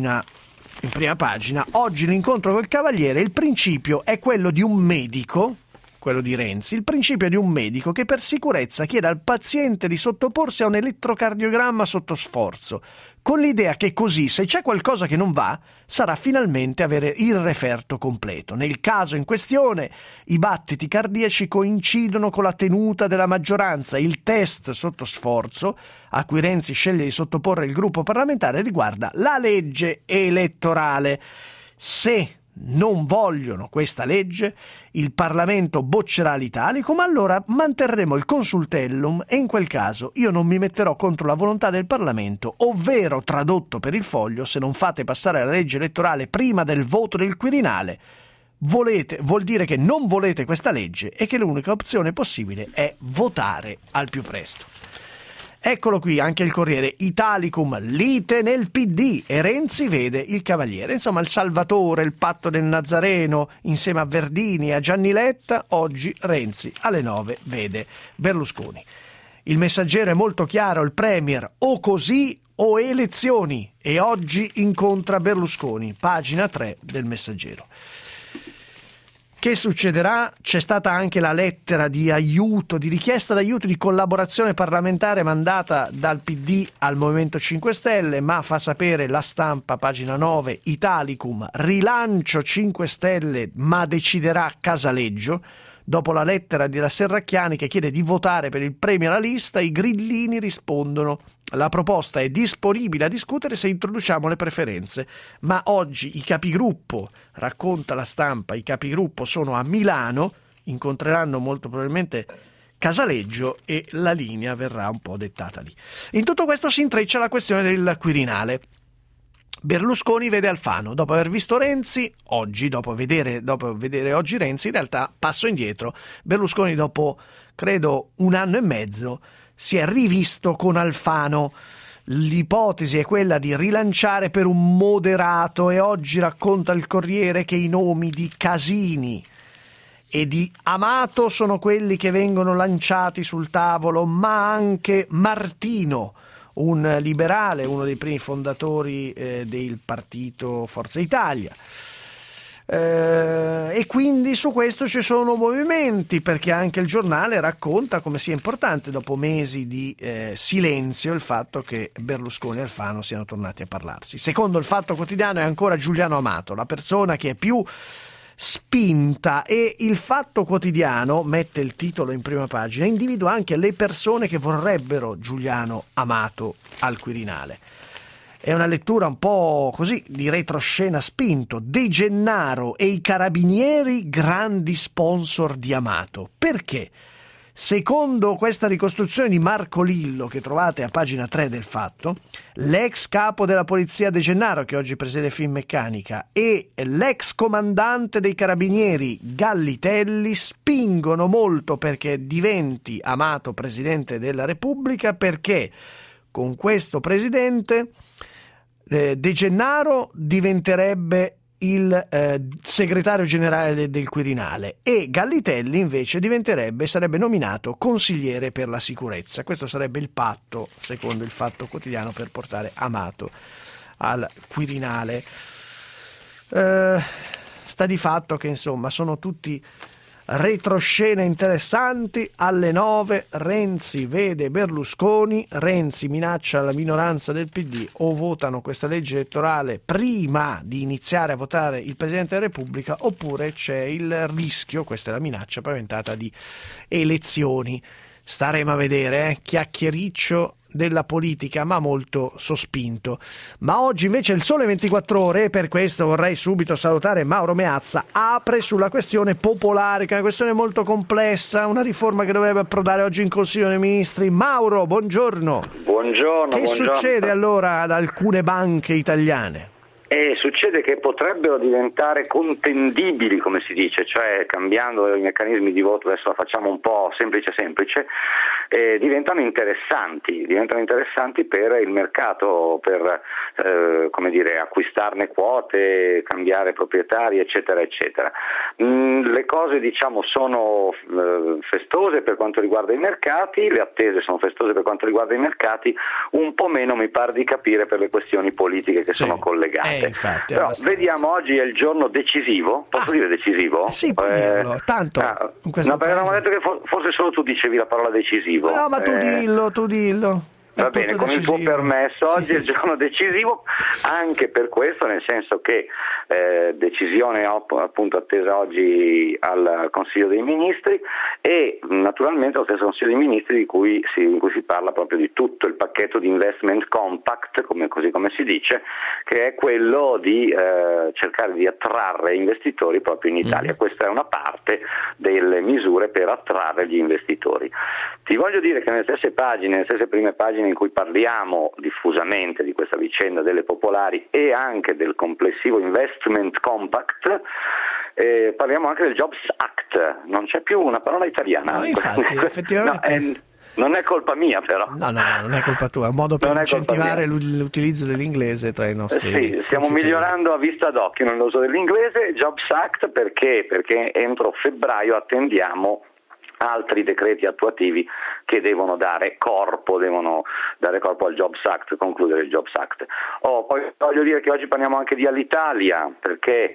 in prima pagina, oggi l'incontro col Cavaliere, il principio è quello di un medico, quello di Renzi, il principio di un medico che per sicurezza chiede al paziente di sottoporsi a un elettrocardiogramma sotto sforzo, con l'idea che così, se c'è qualcosa che non va, sarà finalmente avere il referto completo. Nel caso in questione, i battiti cardiaci coincidono con la tenuta della maggioranza. Il test sotto sforzo, a cui Renzi sceglie di sottoporre il gruppo parlamentare, riguarda la legge elettorale. Se non vogliono questa legge, il Parlamento boccerà l'Italicum, allora manterremo il consultellum e in quel caso io non mi metterò contro la volontà del Parlamento, ovvero, tradotto per il Foglio, se non fate passare la legge elettorale prima del voto del Quirinale, vuol dire che non volete questa legge e che l'unica opzione possibile è votare al più presto. Eccolo qui anche il Corriere, Italicum, lite nel PD e Renzi vede il Cavaliere. Insomma, il Salvatore, il patto del Nazareno insieme a Verdini e a Gianni Letta, oggi Renzi alle 9 vede Berlusconi. Il Messaggero è molto chiaro, il Premier o così o elezioni e oggi incontra Berlusconi, pagina 3 del Messaggero. Che succederà? C'è stata anche la lettera di aiuto, di richiesta d'aiuto, di collaborazione parlamentare mandata dal PD al Movimento 5 Stelle, ma fa sapere La Stampa, pagina 9, Italicum, rilancio 5 Stelle ma deciderà Casaleggio. Dopo la lettera della Serracchiani che chiede di votare per il premio alla lista, i grillini rispondono: la proposta è disponibile a discutere se introduciamo le preferenze, ma oggi i capigruppo, racconta La Stampa, i capigruppo sono a Milano, incontreranno molto probabilmente Casaleggio e la linea verrà un po' dettata lì. In tutto questo si intreccia la questione del Quirinale. Berlusconi vede Alfano, dopo aver visto Renzi, oggi, dopo vedere oggi Renzi, in realtà passo indietro, Berlusconi dopo, credo, 1 anno e mezzo, si è rivisto con Alfano. L'ipotesi è quella di rilanciare per un moderato e oggi racconta il Corriere che i nomi di Casini e di Amato sono quelli che vengono lanciati sul tavolo, ma anche Martino, un liberale, uno dei primi fondatori del partito Forza Italia. E quindi su questo ci sono movimenti, perché anche il giornale racconta come sia importante, dopo mesi di silenzio, il fatto che Berlusconi e Alfano siano tornati a parlarsi. Secondo il Fatto Quotidiano è ancora Giuliano Amato, la persona che è più spinta, e il Fatto Quotidiano mette il titolo in prima pagina, individua anche le persone che vorrebbero Giuliano Amato al Quirinale. È una lettura un po' così di retroscena spinto. De Gennaro e i carabinieri grandi sponsor di Amato. Perché? Secondo questa ricostruzione di Marco Lillo, che trovate a pagina 3 del Fatto, l'ex capo della polizia De Gennaro, che oggi presiede Finmeccanica, e l'ex comandante dei carabinieri Gallitelli spingono molto perché diventi Amato presidente della Repubblica, perché con questo presidente De Gennaro diventerebbe il segretario generale del Quirinale e Gallitelli invece sarebbe nominato consigliere per la sicurezza. Questo sarebbe il patto, secondo il Fatto Quotidiano, per portare Amato al Quirinale. Sta di fatto che insomma sono tutti retroscene interessanti. Alle 9 Renzi vede Berlusconi, Renzi minaccia la minoranza del PD: o votano questa legge elettorale prima di iniziare a votare il Presidente della Repubblica, oppure c'è il rischio, questa è la minaccia paventata, di elezioni. Staremo a vedere, chiacchiericcio della politica, ma molto sospinto. Ma oggi invece il Sole 24 Ore, e per questo vorrei subito salutare Mauro Meazza, apre sulla questione popolare, che è una questione molto complessa, una riforma che dovrebbe approdare oggi in Consiglio dei Ministri. Mauro, buongiorno. Buongiorno. Che succede allora ad alcune banche italiane? Succede che potrebbero diventare contendibili, come si dice, cioè cambiando i meccanismi di voto, adesso la facciamo un po' semplice, diventano interessanti per il mercato, per acquistarne quote, cambiare proprietari, eccetera eccetera. Le cose sono festose per quanto riguarda i mercati, le attese sono festose per quanto riguarda i mercati, un po' meno mi pare di capire per le questioni politiche che sono collegate. Infatti, però vediamo, oggi è il giorno decisivo, posso dire decisivo? Sì, puoi dirlo, tanto in questo perché avevamo detto che forse solo tu dicevi la parola decisivo. No, ma tu dillo. Va bene, con il tuo permesso, oggi è il giorno decisivo, anche per questo, nel senso che decisione appunto attesa oggi al Consiglio dei Ministri, e naturalmente lo stesso Consiglio dei Ministri in cui si parla proprio di tutto il pacchetto di Investment Compact, così come si dice, che è quello di cercare di attrarre investitori proprio in Italia. Questa è una parte delle misure per attrarre gli investitori. Ti voglio dire che nelle stesse prime pagine in cui parliamo diffusamente di questa vicenda delle popolari e anche del complessivo Investment Compact, parliamo anche del Jobs Act. Non c'è più una parola italiana. No, infatti, effettivamente. Non è colpa mia, però. No, non è colpa tua, è un modo per incentivare l'utilizzo dell'inglese tra i nostri. Sì, stiamo migliorando a vista d'occhio nell'uso dell'inglese. Jobs Act perché entro febbraio attendiamo altri decreti attuativi che devono dare corpo al Jobs Act, concludere il Jobs Act. Poi voglio dire che oggi parliamo anche di Alitalia, perché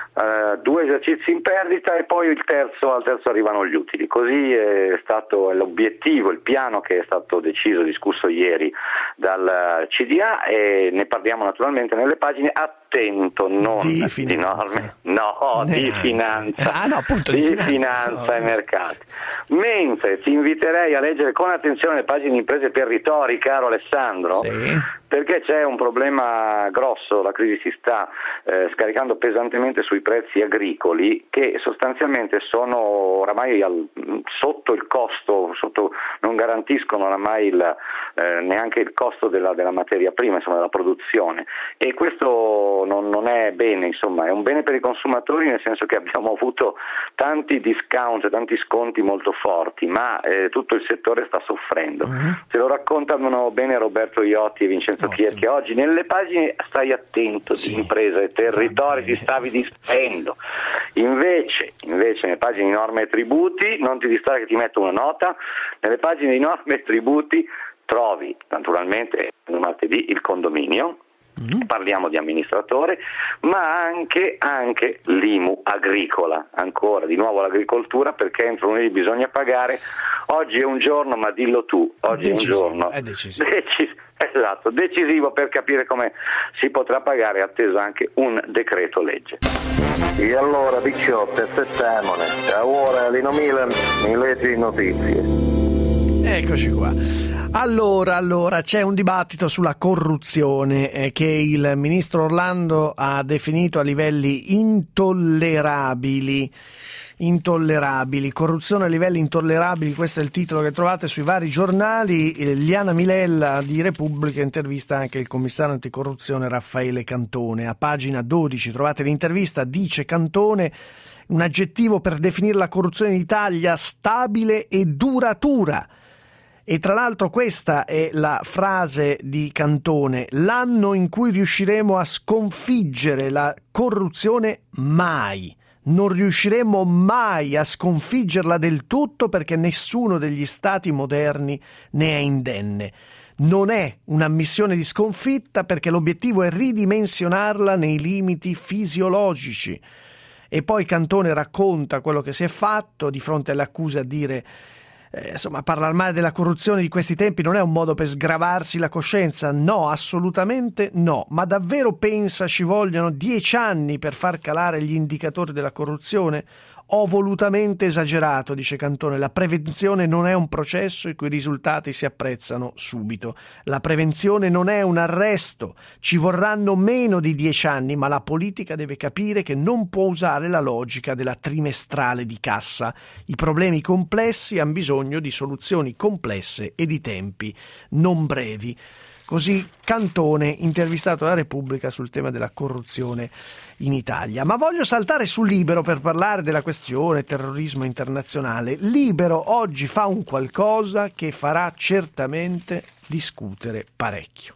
2 esercizi in perdita e poi al terzo arrivano gli utili. Così è stato l'obiettivo, il piano che è stato discusso ieri dal CDA, e ne parliamo naturalmente nelle pagine. Attento, non di norme, di finanza, di finanza e mercati. Mentre ti inviterei a leggere con attenzione le pagine imprese e territori, caro Alessandro, perché c'è un problema grosso, la crisi si sta scaricando pesantemente sui prezzi agricoli, che sostanzialmente sono oramai sotto il costo, non garantiscono oramai neanche il costo della materia prima, insomma, della produzione, e questo non è bene, insomma, è un bene per i consumatori, nel senso che abbiamo avuto tanti discount, tanti sconti molto forti, ma tutto il settore sta soffrendo. Se lo raccontano bene Roberto Iotti e Vincenzo Chierchi oggi nelle pagine. Stai attento, di impresa e territori ti stavi distraendo. Invece nelle pagine di norme e tributi, non ti distrarre che ti metto una nota, nelle pagine di norme e tributi trovi naturalmente martedì il condominio, parliamo di amministratore, ma anche l'IMU agricola, ancora di nuovo l'agricoltura, perché entro lunedì bisogna pagare. Oggi è un giorno, ma dillo tu, oggi è un giorno decisivo per capire come si potrà pagare, atteso anche un decreto legge. E allora, picciotte, aspettiamone. A ora Lino Milan, mi leggi notizie. Eccoci qua. Allora, c'è un dibattito sulla corruzione che il ministro Orlando ha definito a livelli intollerabili. Corruzione a livelli intollerabili, questo è il titolo che trovate sui vari giornali. Liana Milella di Repubblica intervista anche il commissario anticorruzione Raffaele Cantone. A pagina 12 trovate l'intervista, dice Cantone, un aggettivo per definire la corruzione in Italia: stabile e duratura. E tra l'altro questa è la frase di Cantone: l'anno in cui riusciremo a sconfiggere la corruzione mai. Non riusciremo mai a sconfiggerla del tutto perché nessuno degli stati moderni ne è indenne. Non è una missione di sconfitta perché l'obiettivo è ridimensionarla nei limiti fisiologici. E poi Cantone racconta quello che si è fatto di fronte alle accuse a dire parlare male della corruzione di questi tempi non è un modo per sgravarsi la coscienza. No, assolutamente no. Ma davvero pensa ci vogliono 10 anni per far calare gli indicatori della corruzione? Ho volutamente esagerato, dice Cantone. La prevenzione non è un processo i cui risultati si apprezzano subito. La prevenzione non è un arresto. Ci vorranno meno di 10 anni, ma la politica deve capire che non può usare la logica della trimestrale di cassa. I problemi complessi hanno bisogno di soluzioni complesse e di tempi non brevi. Così Cantone, intervistato alla Repubblica sul tema della corruzione in Italia. Ma voglio saltare su Libero per parlare della questione terrorismo internazionale. Libero oggi fa un qualcosa che farà certamente discutere parecchio.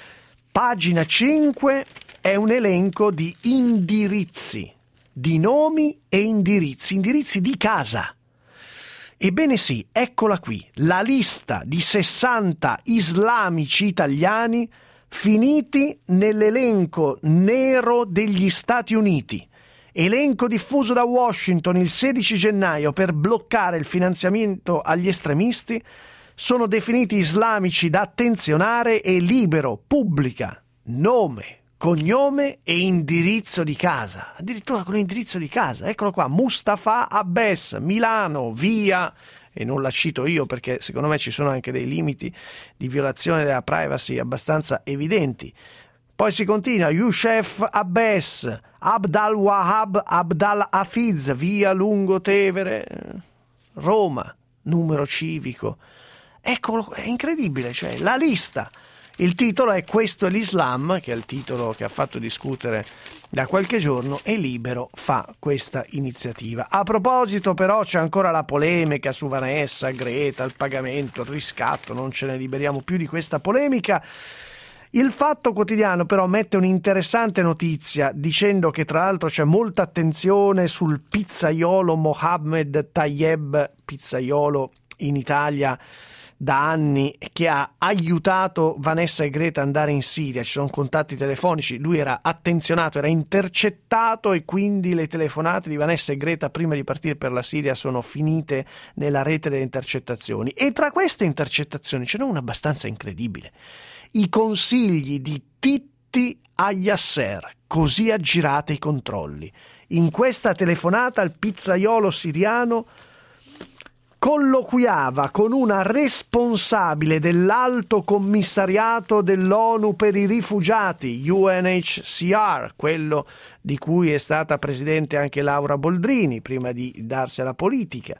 Pagina 5 è un elenco di indirizzi, di nomi e indirizzi di casa. Ebbene sì, eccola qui, la lista di 60 islamici italiani finiti nell'elenco nero degli Stati Uniti. Elenco diffuso da Washington il 16 gennaio per bloccare il finanziamento agli estremisti. Sono definiti islamici da attenzionare e Libero pubblica nome, cognome e indirizzo di casa, addirittura con l'indirizzo di casa. Eccolo qua, Mustafa Abbes, Milano, via, e non la cito io perché secondo me ci sono anche dei limiti di violazione della privacy abbastanza evidenti. Poi si continua, Youssef Abbes, Abdal Wahab Abdal Hafiz, via Lungotevere, Roma, numero civico. Eccolo, è incredibile, cioè la lista. Il titolo è Questo è l'Islam, che è il titolo che ha fatto discutere da qualche giorno, e Libero fa questa iniziativa. A proposito però c'è ancora la polemica su Vanessa, Greta, il pagamento, il riscatto, non ce ne liberiamo più di questa polemica. Il Fatto Quotidiano però mette un'interessante notizia dicendo che tra l'altro c'è molta attenzione sul pizzaiolo Mohammed Tayeb, pizzaiolo in Italia da anni, che ha aiutato Vanessa e Greta ad andare in Siria. Ci sono contatti telefonici, lui era attenzionato, era intercettato e quindi le telefonate di Vanessa e Greta prima di partire per la Siria sono finite nella rete delle intercettazioni. E tra queste intercettazioni ce n'è una abbastanza incredibile: i consigli di Titti a Yasser, così aggirate i controlli. In questa telefonata il pizzaiolo siriano colloquiava con una responsabile dell'Alto Commissariato dell'ONU per i rifugiati, UNHCR, quello di cui è stata presidente anche Laura Boldrini prima di darsi alla politica.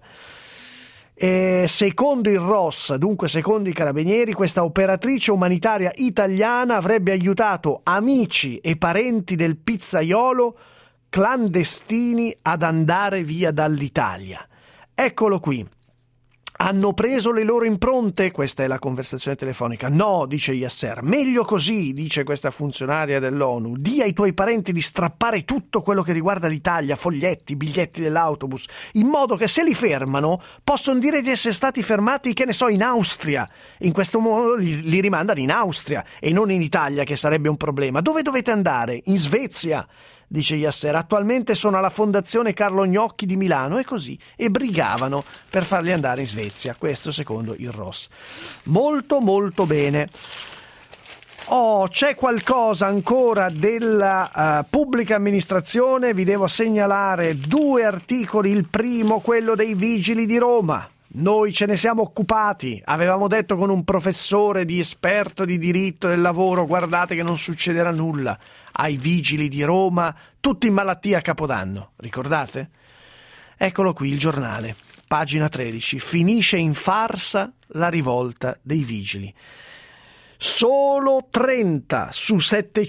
Secondo il ROS, dunque secondo i carabinieri, questa operatrice umanitaria italiana avrebbe aiutato amici e parenti del pizzaiolo clandestini ad andare via dall'Italia. Eccolo qui. Hanno preso le loro impronte? Questa è la conversazione telefonica. No, dice Yasser. Meglio così, dice questa funzionaria dell'ONU. Di ai tuoi parenti di strappare tutto quello che riguarda l'Italia, foglietti, biglietti dell'autobus, in modo che se li fermano possono dire di essere stati fermati, che ne so, in Austria. In questo modo li rimandano in Austria e non in Italia, che sarebbe un problema. Dove dovete andare? In Svezia, dice Yasser. Attualmente sono alla Fondazione Carlo Gnocchi di Milano, e così, e brigavano per farli andare in Svezia, questo secondo il ROS. Molto molto bene. C'è qualcosa ancora della pubblica amministrazione, vi devo segnalare 2 articoli, il primo quello dei Vigili di Roma. Noi ce ne siamo occupati, avevamo detto con un professore di esperto di diritto del lavoro, guardate che non succederà nulla ai Vigili di Roma, tutti in malattia a Capodanno, ricordate? Eccolo qui il giornale, pagina 13, finisce in farsa la rivolta dei Vigili. Solo 30 su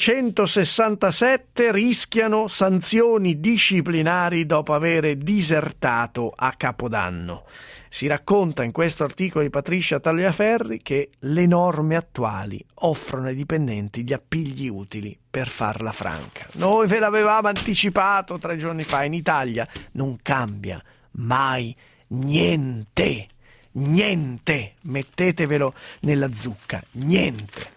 767 rischiano sanzioni disciplinari dopo aver disertato a Capodanno. Si racconta in questo articolo di Patricia Tagliaferri che le norme attuali offrono ai dipendenti gli appigli utili per farla franca. Noi ve l'avevamo anticipato 3 giorni fa, in Italia non cambia mai niente. Niente, mettetevelo nella zucca, niente.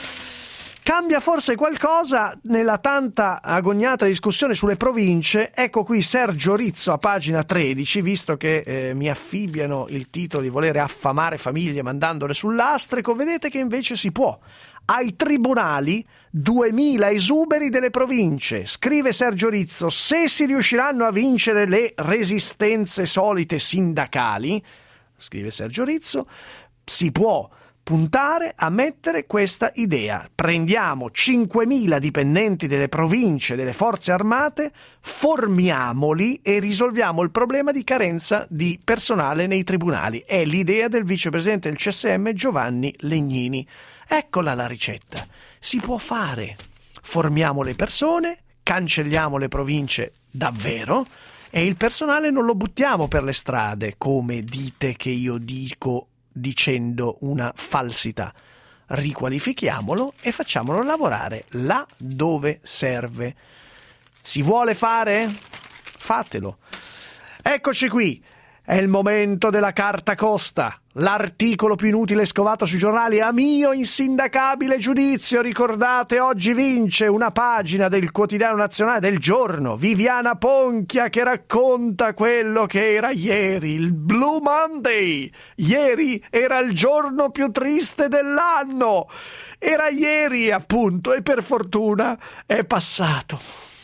Cambia forse qualcosa nella tanta agognata discussione sulle province. Ecco qui Sergio Rizzo a pagina 13, visto che mi affibbiano il titolo di volere affamare famiglie mandandole sull'astrico, vedete che invece si può. Ai tribunali 2000 esuberi delle province, scrive Sergio Rizzo, se si riusciranno a vincere le resistenze solite sindacali, scrive Sergio Rizzo, si può puntare a mettere questa idea. Prendiamo 5.000 dipendenti delle province, delle forze armate, formiamoli e risolviamo il problema di carenza di personale nei tribunali. È l'idea del vicepresidente del CSM Giovanni Legnini. Eccola la ricetta. Si può fare. Formiamo le persone, cancelliamo le province davvero, e il personale non lo buttiamo per le strade, come dite che io dico dicendo una falsità. Riqualifichiamolo e facciamolo lavorare là dove serve. Si vuole fare? Fatelo. Eccoci qui. È il momento della carta costa. L'articolo più inutile scovato sui giornali a mio insindacabile giudizio. Ricordate, oggi vince una pagina del Quotidiano Nazionale del Giorno. Viviana Ponchia che racconta quello che era ieri, il Blue Monday. Ieri era il giorno più triste dell'anno. Era ieri, appunto, e per fortuna è passato.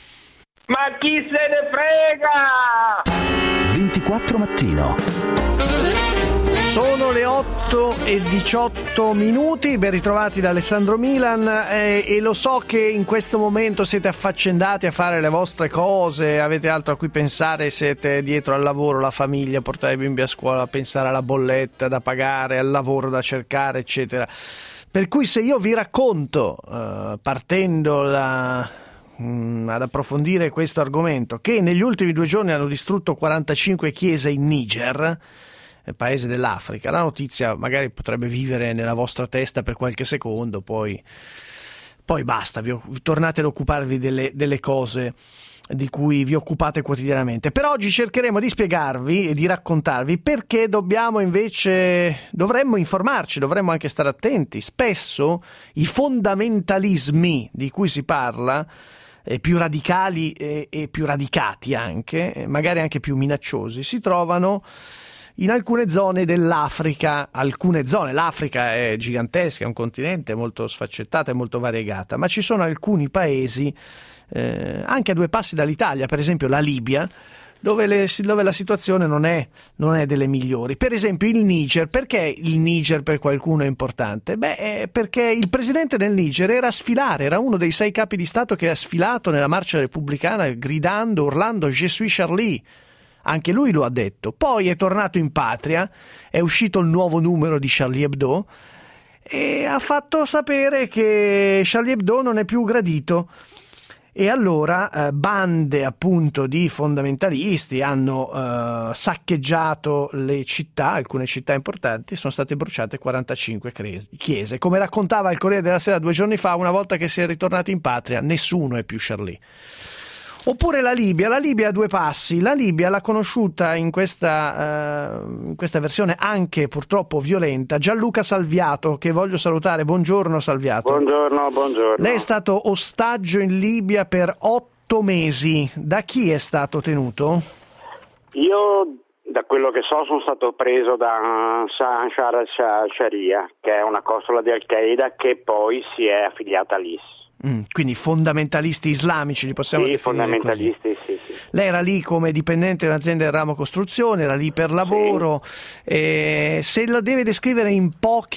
Ma chi se ne frega? 24 mattino. Sono le 8:18, ben ritrovati da Alessandro Milan e lo so che in questo momento siete affaccendati a fare le vostre cose, avete altro a cui pensare, siete dietro al lavoro, la famiglia, portare i bimbi a scuola, pensare alla bolletta da pagare, al lavoro da cercare, eccetera. Per cui se io vi racconto, partendo ad approfondire questo argomento, che negli ultimi 2 giorni hanno distrutto 45 chiese in Niger, paese dell'Africa, la notizia magari potrebbe vivere nella vostra testa per qualche secondo, poi basta, tornate ad occuparvi delle cose di cui vi occupate quotidianamente. Per oggi cercheremo di spiegarvi e di raccontarvi perché dovremmo informarci, dovremmo anche stare attenti. Spesso i fondamentalismi di cui si parla, più radicali e più radicati anche, magari anche più minacciosi, si trovano in alcune zone dell'Africa. L'Africa è gigantesca, è un continente molto sfaccettato e molto variegata, ma ci sono alcuni paesi anche a 2 passi dall'Italia, per esempio la Libia, dove la situazione non è delle migliori. Per esempio il Niger. Perché il Niger per qualcuno è importante? Perché il presidente del Niger era a sfilare, era uno dei 6 capi di Stato che ha sfilato nella marcia repubblicana gridando, urlando Je suis Charlie. Anche lui lo ha detto. Poi è tornato in patria, è uscito il nuovo numero di Charlie Hebdo e ha fatto sapere che Charlie Hebdo non è più gradito. E allora bande appunto di fondamentalisti hanno saccheggiato le città, alcune città importanti, sono state bruciate 45 chiese. Come raccontava il Corriere della Sera 2 giorni fa, una volta che si è ritornati in patria, nessuno è più Charlie. Oppure la Libia a 2 passi. La Libia l'ha conosciuta in questa versione anche purtroppo violenta Gianluca Salviato, che voglio salutare. Buongiorno Salviato. Buongiorno. Lei è stato ostaggio in Libia per 8 mesi. Da chi è stato tenuto? Io Da quello che so sono stato preso da Ansar al-Sharia, che è una costola di Al-Qaeda che poi si è affiliata all'IS. Quindi fondamentalisti islamici li possiamo definire fondamentalisti, così. Sì. Lei era lì come dipendente di un'azienda del ramo costruzione, era lì per lavoro. Sì. Se la deve descrivere in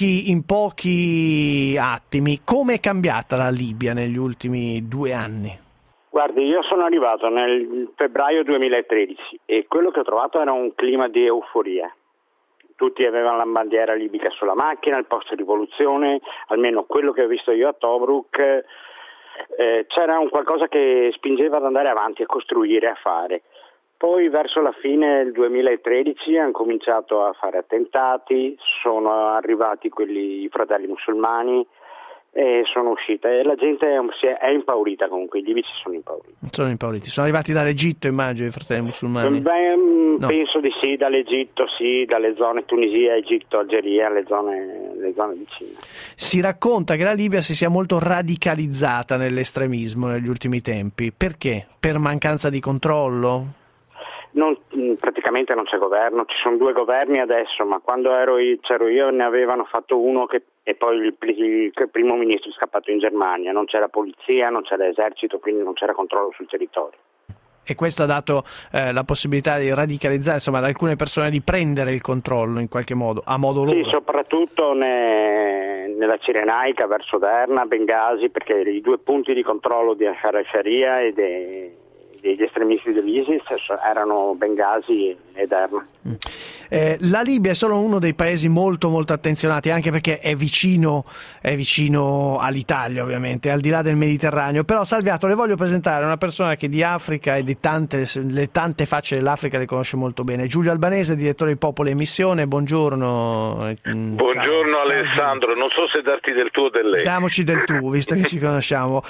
pochi attimi, come è cambiata la Libia negli ultimi 2 anni? Guardi, io sono arrivato nel febbraio 2013 e quello che ho trovato era un clima di euforia. Tutti avevano la bandiera libica sulla macchina, il post rivoluzione, almeno quello che ho visto io a Tobruk. C'era un qualcosa che spingeva ad andare avanti, a costruire, a fare. Poi verso la fine del 2013 hanno cominciato a fare attentati, sono arrivati i fratelli musulmani e sono uscite e la gente è impaurita, comunque i libici sono impauriti. Sono arrivati dall'Egitto, immagino, i fratelli musulmani? No. Penso di sì, dall'Egitto, sì, dalle zone Tunisia, Egitto, Algeria, le zone vicine. Si racconta che la Libia si sia molto radicalizzata nell'estremismo negli ultimi tempi. Perché? Per mancanza di controllo? Praticamente non c'è governo, ci sono 2 governi adesso, ma quando c'ero io ne avevano fatto uno e poi il primo ministro è scappato in Germania, non c'era polizia, non c'era esercito, quindi non c'era controllo sul territorio. E questo ha dato la possibilità di radicalizzare, insomma, ad alcune persone di prendere il controllo in qualche modo, a modo loro. Sì, soprattutto nella Cirenaica verso Derna, Bengasi, perché i 2 punti di controllo di Ansar al-Sharia e degli estremisti dell'ISIS erano Bengasi e Derna. La Libia è solo uno dei paesi molto molto attenzionati, anche perché è vicino all'Italia, ovviamente, al di là del Mediterraneo. Però, Salviato, le voglio presentare una persona che di Africa e le tante facce dell'Africa le conosce molto bene. Giulio Albanese, direttore di Popolo e Missione. Buongiorno. Buongiorno. Ciao, Alessandro, non so se darti del tu o del lei. Damoci del tu, visto che ci conosciamo.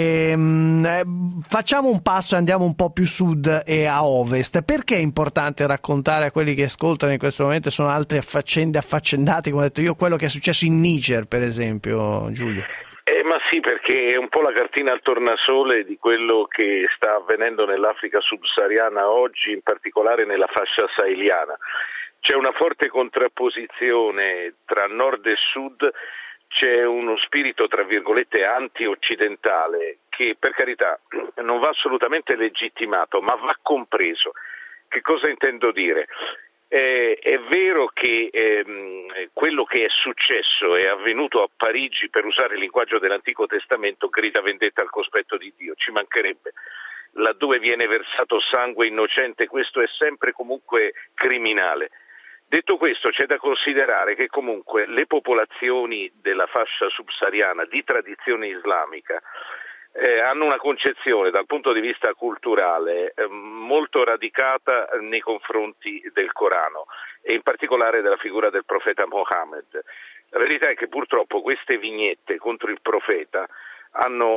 Facciamo un passo e andiamo un po' più sud e a ovest. Perché è importante raccontare a quelli che ascoltano in questo momento, sono altre faccende affaccendate, come ho detto io, quello che è successo in Niger, per esempio, Giulio? Ma sì, perché è un po' la cartina al tornasole di quello che sta avvenendo nell'Africa subsahariana oggi, in particolare nella fascia saheliana. C'è una forte contrapposizione tra nord e sud, c'è uno spirito, tra virgolette, anti-occidentale che, per carità, non va assolutamente legittimato, ma va compreso. Che cosa intendo dire? È vero che quello che è successo è avvenuto a Parigi, per usare il linguaggio dell'Antico Testamento, grida vendetta al cospetto di Dio, ci mancherebbe. Laddove viene versato sangue innocente, questo è sempre comunque criminale. Detto questo, c'è da considerare che comunque le popolazioni della fascia subsahariana di tradizione islamica hanno una concezione dal punto di vista culturale molto radicata nei confronti del Corano e in particolare della figura del profeta Mohammed. La verità è che purtroppo queste vignette contro il profeta hanno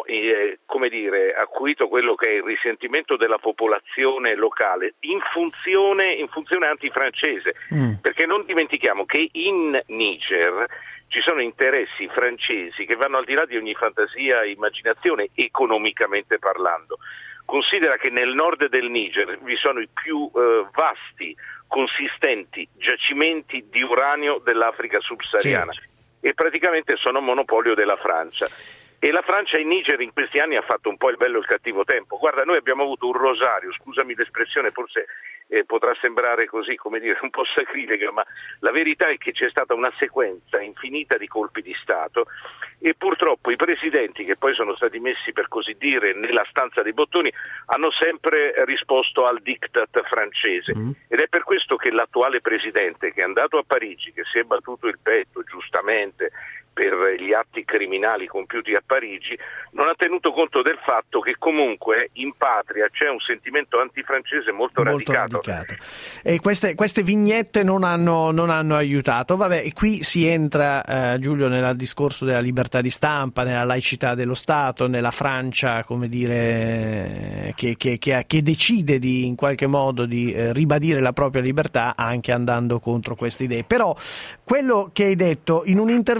acuito quello che è il risentimento della popolazione locale in funzione antifrancese, perché non dimentichiamo che in Niger ci sono interessi francesi che vanno al di là di ogni fantasia e immaginazione, economicamente parlando. Considera che nel nord del Niger vi sono i più vasti, consistenti giacimenti di uranio dell'Africa subsahariana, sì, e praticamente sono monopolio della Francia. E la Francia in Niger in questi anni ha fatto un po' il bello e il cattivo tempo. Guarda, noi abbiamo avuto un rosario, scusami l'espressione, forse potrà sembrare così, come dire, un po' sacrilega, ma la verità è che c'è stata una sequenza infinita di colpi di Stato e purtroppo i presidenti che poi sono stati messi, per così dire, nella stanza dei bottoni hanno sempre risposto al diktat francese ed è per questo che l'attuale presidente, che è andato a Parigi, che si è battuto il petto giustamente per gli atti criminali compiuti a Parigi, non ha tenuto conto del fatto che comunque in patria c'è un sentimento antifrancese molto radicato. E queste vignette non hanno aiutato. Vabbè, e qui si entra, Giulio, nel discorso della libertà di stampa, nella laicità dello Stato, nella Francia, come dire, che decide in qualche modo di ribadire la propria libertà anche andando contro queste idee. Però quello che hai detto in un'intervista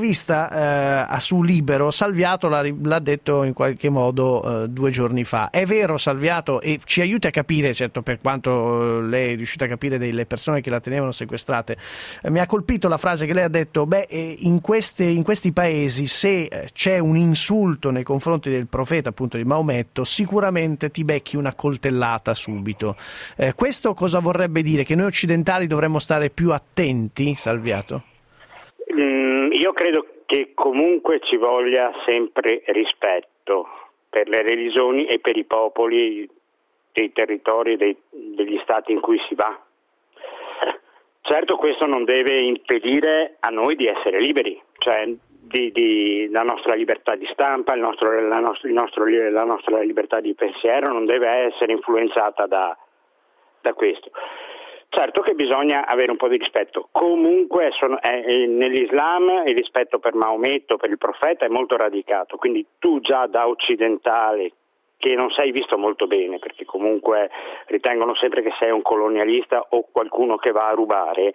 intervista su Libero, Salviato l'ha detto in qualche modo 2 giorni fa. È vero, Salviato, e ci aiuti a capire, certo, per quanto lei è riuscita a capire delle persone che la tenevano sequestrate, mi ha colpito la frase che lei ha detto: in questi paesi, se c'è un insulto nei confronti del profeta, appunto di Maometto, sicuramente ti becchi una coltellata subito. Questo cosa vorrebbe dire? Che noi occidentali dovremmo stare più attenti, Salviato? Io credo che comunque ci voglia sempre rispetto per le religioni e per i popoli dei territori degli stati in cui si va. Certo, questo non deve impedire a noi di essere liberi, cioè la nostra libertà di stampa, la nostra libertà di pensiero non deve essere influenzata da questo. Certo che bisogna avere un po' di rispetto. Comunque nell'Islam il rispetto per Maometto, per il profeta, è molto radicato, quindi tu già da occidentale, che non sei visto molto bene, perché comunque ritengono sempre che sei un colonialista o qualcuno che va a rubare,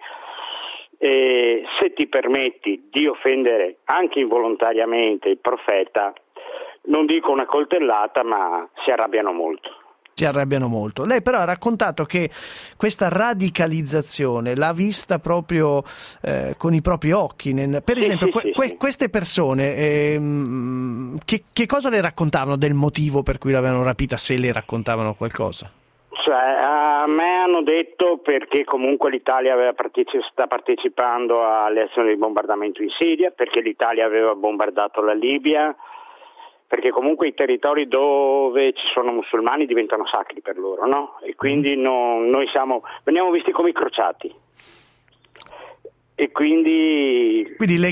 se ti permetti di offendere anche involontariamente il profeta, non dico una coltellata, ma si arrabbiano molto. Lei però ha raccontato che questa radicalizzazione l'ha vista proprio con i propri occhi. Per esempio, queste persone, che cosa le raccontavano del motivo per cui l'avevano rapita, se le raccontavano qualcosa? Cioè, a me hanno detto perché comunque l'Italia sta partecipando alle azioni di bombardamento in Siria, perché l'Italia aveva bombardato la Libia, perché comunque i territori dove ci sono musulmani diventano sacri per loro, no? E quindi noi veniamo visti come i crociati. E quindi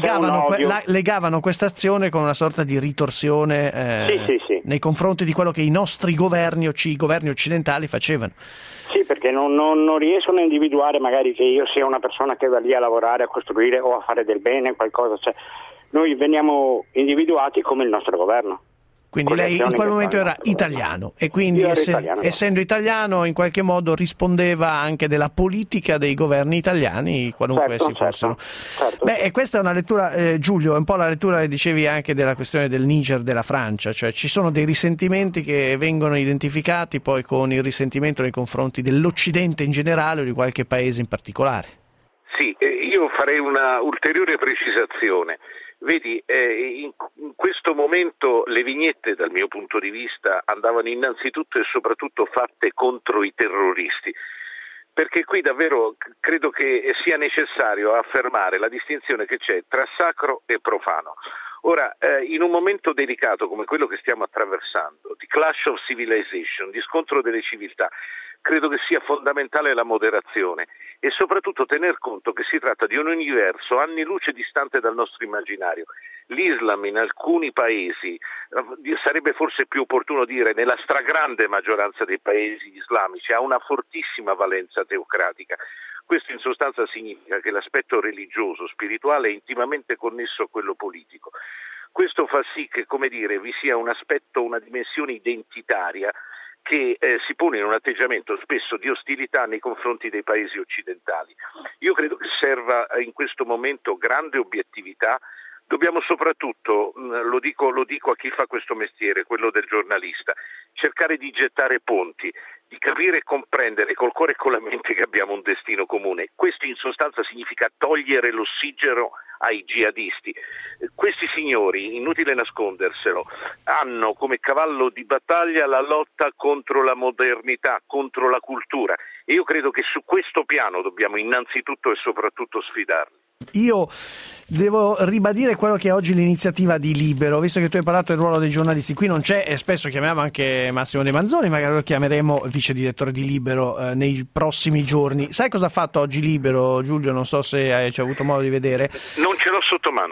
legavano questa azione con una sorta di ritorsione nei confronti di quello che i nostri governi occidentali facevano. Sì, perché non riescono a individuare magari che io sia una persona che va lì a lavorare, a costruire o a fare del bene, qualcosa. Cioè, noi veniamo individuati come il nostro governo. Quindi lei in quel momento era italiano e quindi essendo italiano in qualche modo rispondeva anche della politica dei governi italiani, qualunque si fossero. Certo. E questa è una lettura, Giulio, è un po' la lettura che dicevi anche della questione del Niger, della Francia, cioè ci sono dei risentimenti che vengono identificati poi con il risentimento nei confronti dell'Occidente in generale o di qualche paese in particolare. Sì, io farei una ulteriore precisazione. Vedi, in questo momento le vignette, dal mio punto di vista, andavano innanzitutto e soprattutto fatte contro i terroristi, perché qui davvero credo che sia necessario affermare la distinzione che c'è tra sacro e profano. Ora, in un momento delicato come quello che stiamo attraversando, di clash of civilization, di scontro delle civiltà, credo che sia fondamentale la moderazione e soprattutto tener conto che si tratta di un universo anni luce distante dal nostro immaginario. L'Islam in alcuni paesi, sarebbe forse più opportuno dire nella stragrande maggioranza dei paesi islamici, ha una fortissima valenza teocratica. Questo in sostanza significa che l'aspetto religioso, spirituale è intimamente connesso a quello politico. Questo fa sì che, vi sia un aspetto, una dimensione identitaria che si pone in un atteggiamento spesso di ostilità nei confronti dei paesi occidentali. Io credo che serva in questo momento grande obiettività. Dobbiamo soprattutto, lo dico a chi fa questo mestiere, quello del giornalista, cercare di gettare ponti, di capire e comprendere col cuore e con la mente che abbiamo un destino comune. Questo in sostanza significa togliere l'ossigeno ai jihadisti. Questi signori, inutile nasconderselo, hanno come cavallo di battaglia la lotta contro la modernità, contro la cultura, e io credo che su questo piano dobbiamo innanzitutto e soprattutto sfidarli. Io devo ribadire quello che è oggi l'iniziativa di Libero, visto che tu hai parlato del ruolo dei giornalisti. Qui non c'è, e spesso chiamiamo anche Massimo De Manzoni, magari lo chiameremo vice direttore di Libero nei prossimi giorni. Sai cosa ha fatto oggi Libero, Giulio? Non so se hai avuto modo di vedere. Non ce l'ho sotto mano.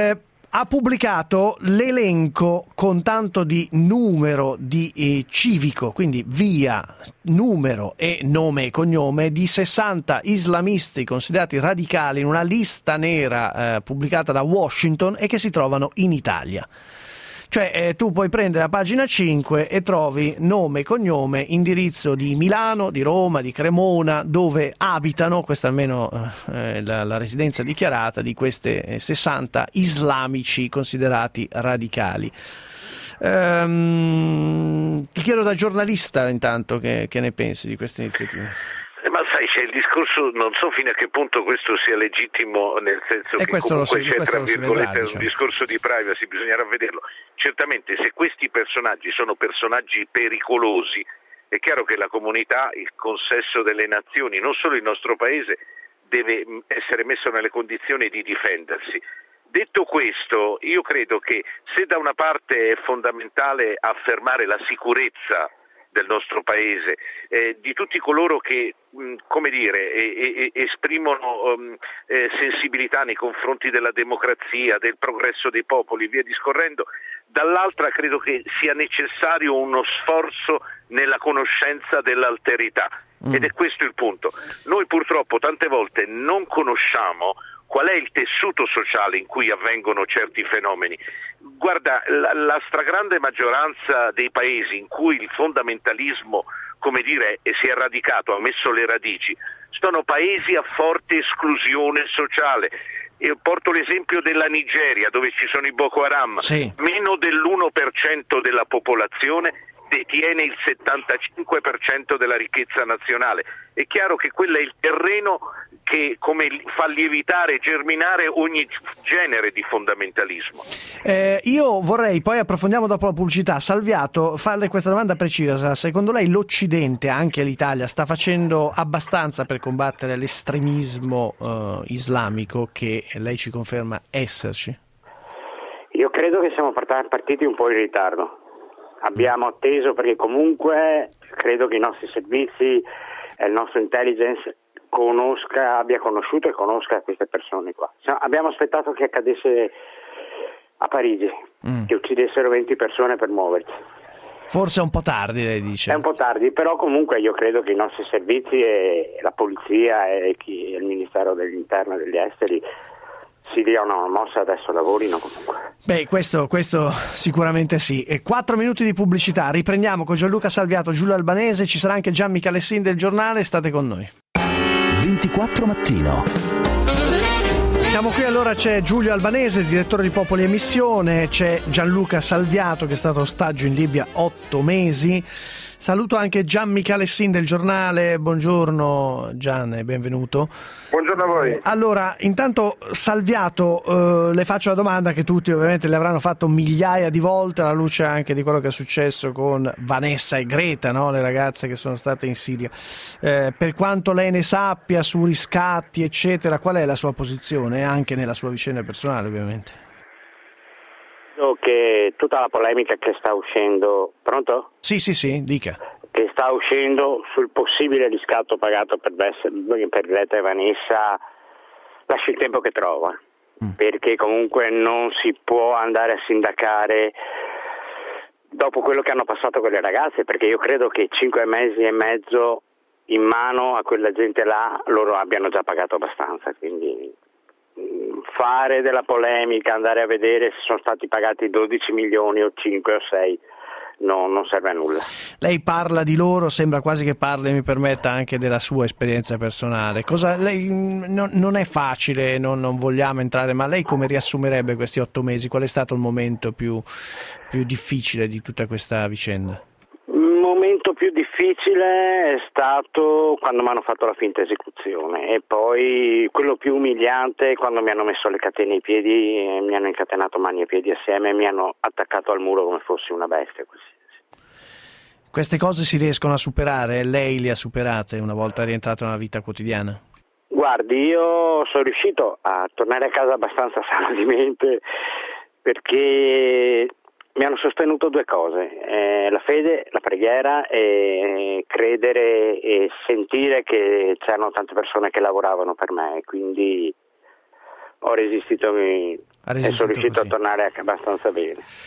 Ha pubblicato l'elenco con tanto di numero di civico, quindi via, numero e nome e cognome, di 60 islamisti considerati radicali in una lista nera pubblicata da Washington e che si trovano in Italia. Cioè tu puoi prendere la pagina 5 e trovi nome, cognome, indirizzo di Milano, di Roma, di Cremona, dove abitano, questa almeno la residenza dichiarata di queste 60 islamici considerati radicali. Ti chiedo da giornalista intanto che ne pensi di questa iniziativa. Ma sai, c'è il discorso, non so fino a che punto questo sia legittimo, nel senso che comunque c'è, tra virgolette, un discorso di privacy, bisognerà vederlo. Certamente se questi personaggi sono personaggi pericolosi, è chiaro che la comunità, il consesso delle nazioni, non solo il nostro paese, deve essere messo nelle condizioni di difendersi. Detto questo, io credo che se da una parte è fondamentale affermare la sicurezza del nostro paese, di tutti coloro che esprimono sensibilità nei confronti della democrazia, del progresso dei popoli, via discorrendo, dall'altra credo che sia necessario uno sforzo nella conoscenza dell'alterità, ed è questo il punto. Noi purtroppo tante volte non conosciamo qual è il tessuto sociale in cui avvengono certi fenomeni. Guarda, la stragrande maggioranza dei paesi in cui il fondamentalismo, si è radicato, ha messo le radici, sono paesi a forte esclusione sociale. Io porto l'esempio della Nigeria, dove ci sono i Boko Haram, sì. Meno dell'1% della popolazione detiene il 75% della ricchezza nazionale. È chiaro che quello è il terreno che fa lievitare e germinare ogni genere di fondamentalismo. Io vorrei, poi approfondiamo dopo la pubblicità, Salviato, farle questa domanda precisa. Secondo lei l'Occidente, anche l'Italia, sta facendo abbastanza per combattere l'estremismo islamico, che lei ci conferma esserci? Io credo che siamo partiti un po' in ritardo. Abbiamo atteso, perché comunque credo che i nostri servizi e il nostro intelligence abbia conosciuto e conosca queste persone qua. Abbiamo aspettato che accadesse a Parigi, che uccidessero 20 persone per muoversi. Forse è un po' tardi, lei dice. È un po' tardi, però comunque io credo che i nostri servizi e la polizia e il Ministero dell'Interno e degli Esteri si diano una mossa, adesso lavorino comunque. Beh, questo sicuramente sì. 4 minuti di pubblicità, riprendiamo con Gianluca Salviato, Giulio Albanese, ci sarà anche Gian Michalessin del Giornale, state con noi. 24 Mattino. Siamo qui, allora c'è Giulio Albanese, direttore di Popoli e Missione, c'è Gianluca Salviato che è stato ostaggio in Libia 8 mesi. Saluto anche Gian Michalessin del Giornale. Buongiorno Gian e benvenuto. Buongiorno a voi. Allora, intanto Salviato, le faccio la domanda che tutti ovviamente le avranno fatto migliaia di volte alla luce anche di quello che è successo con Vanessa e Greta, no? Le ragazze che sono state in Siria. Per quanto lei ne sappia su riscatti eccetera, qual è la sua posizione anche nella sua vicenda personale ovviamente? Che tutta la polemica che sta uscendo, pronto? Sì, dica. Che sta uscendo sul possibile riscatto pagato per Greta e Vanessa, lascia il tempo che trova, perché comunque non si può andare a sindacare dopo quello che hanno passato quelle ragazze, perché io credo che 5 mesi e mezzo in mano a quella gente là loro abbiano già pagato abbastanza, quindi fare della polemica, andare a vedere se sono stati pagati 12 milioni o 5 o 6 non serve a nulla. Lei parla di loro, sembra quasi che parli, mi permetta, anche della sua esperienza personale. Non è facile, non vogliamo entrare, ma lei come riassumerebbe questi 8 mesi? Qual è stato il momento più difficile di tutta questa vicenda? Il momento più difficile è stato quando mi hanno fatto la finta esecuzione, e poi quello più umiliante è quando mi hanno messo le catene ai piedi, e mi hanno incatenato mani e piedi assieme e mi hanno attaccato al muro come fossi una bestia. Queste cose si riescono a superare? Lei le ha superate una volta rientrata nella vita quotidiana? Guardi, io sono riuscito a tornare a casa abbastanza sano di mente, perché mi hanno sostenuto 2 cose, la fede, la preghiera, e credere e sentire che c'erano tante persone che lavoravano per me, quindi ho resistito e sono riuscito così a tornare abbastanza bene.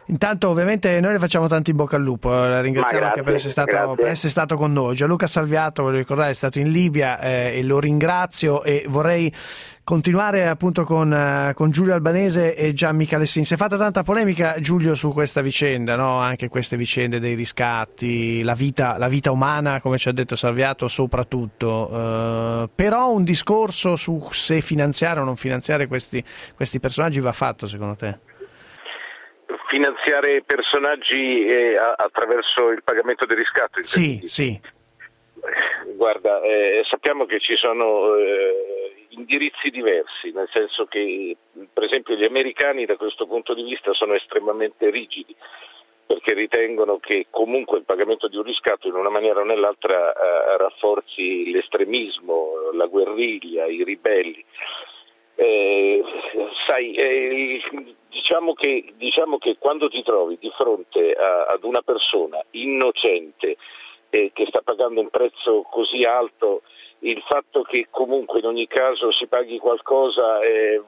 Intanto ovviamente noi le facciamo tanto in bocca al lupo, la ringraziamo anche per essere stato con noi. Gianluca Salviato, voglio ricordare, è stato in Libia e lo ringrazio, e vorrei continuare appunto con Giulio Albanese e Gianmica Lessin. Si è fatta tanta polemica, Giulio, su questa vicenda, no? Anche queste vicende dei riscatti, la vita umana, come ci ha detto Salviato, soprattutto. Però un discorso su se finanziare o non finanziare questi personaggi va fatto, secondo te? Finanziare personaggi attraverso il pagamento del riscatto? Sì. Guarda, sappiamo che ci sono indirizzi diversi, nel senso che per esempio gli americani da questo punto di vista sono estremamente rigidi, perché ritengono che comunque il pagamento di un riscatto in una maniera o nell'altra rafforzi l'estremismo, la guerriglia, i ribelli. Diciamo che quando ti trovi di fronte ad una persona innocente che sta pagando un prezzo così alto, il fatto che comunque in ogni caso si paghi qualcosa,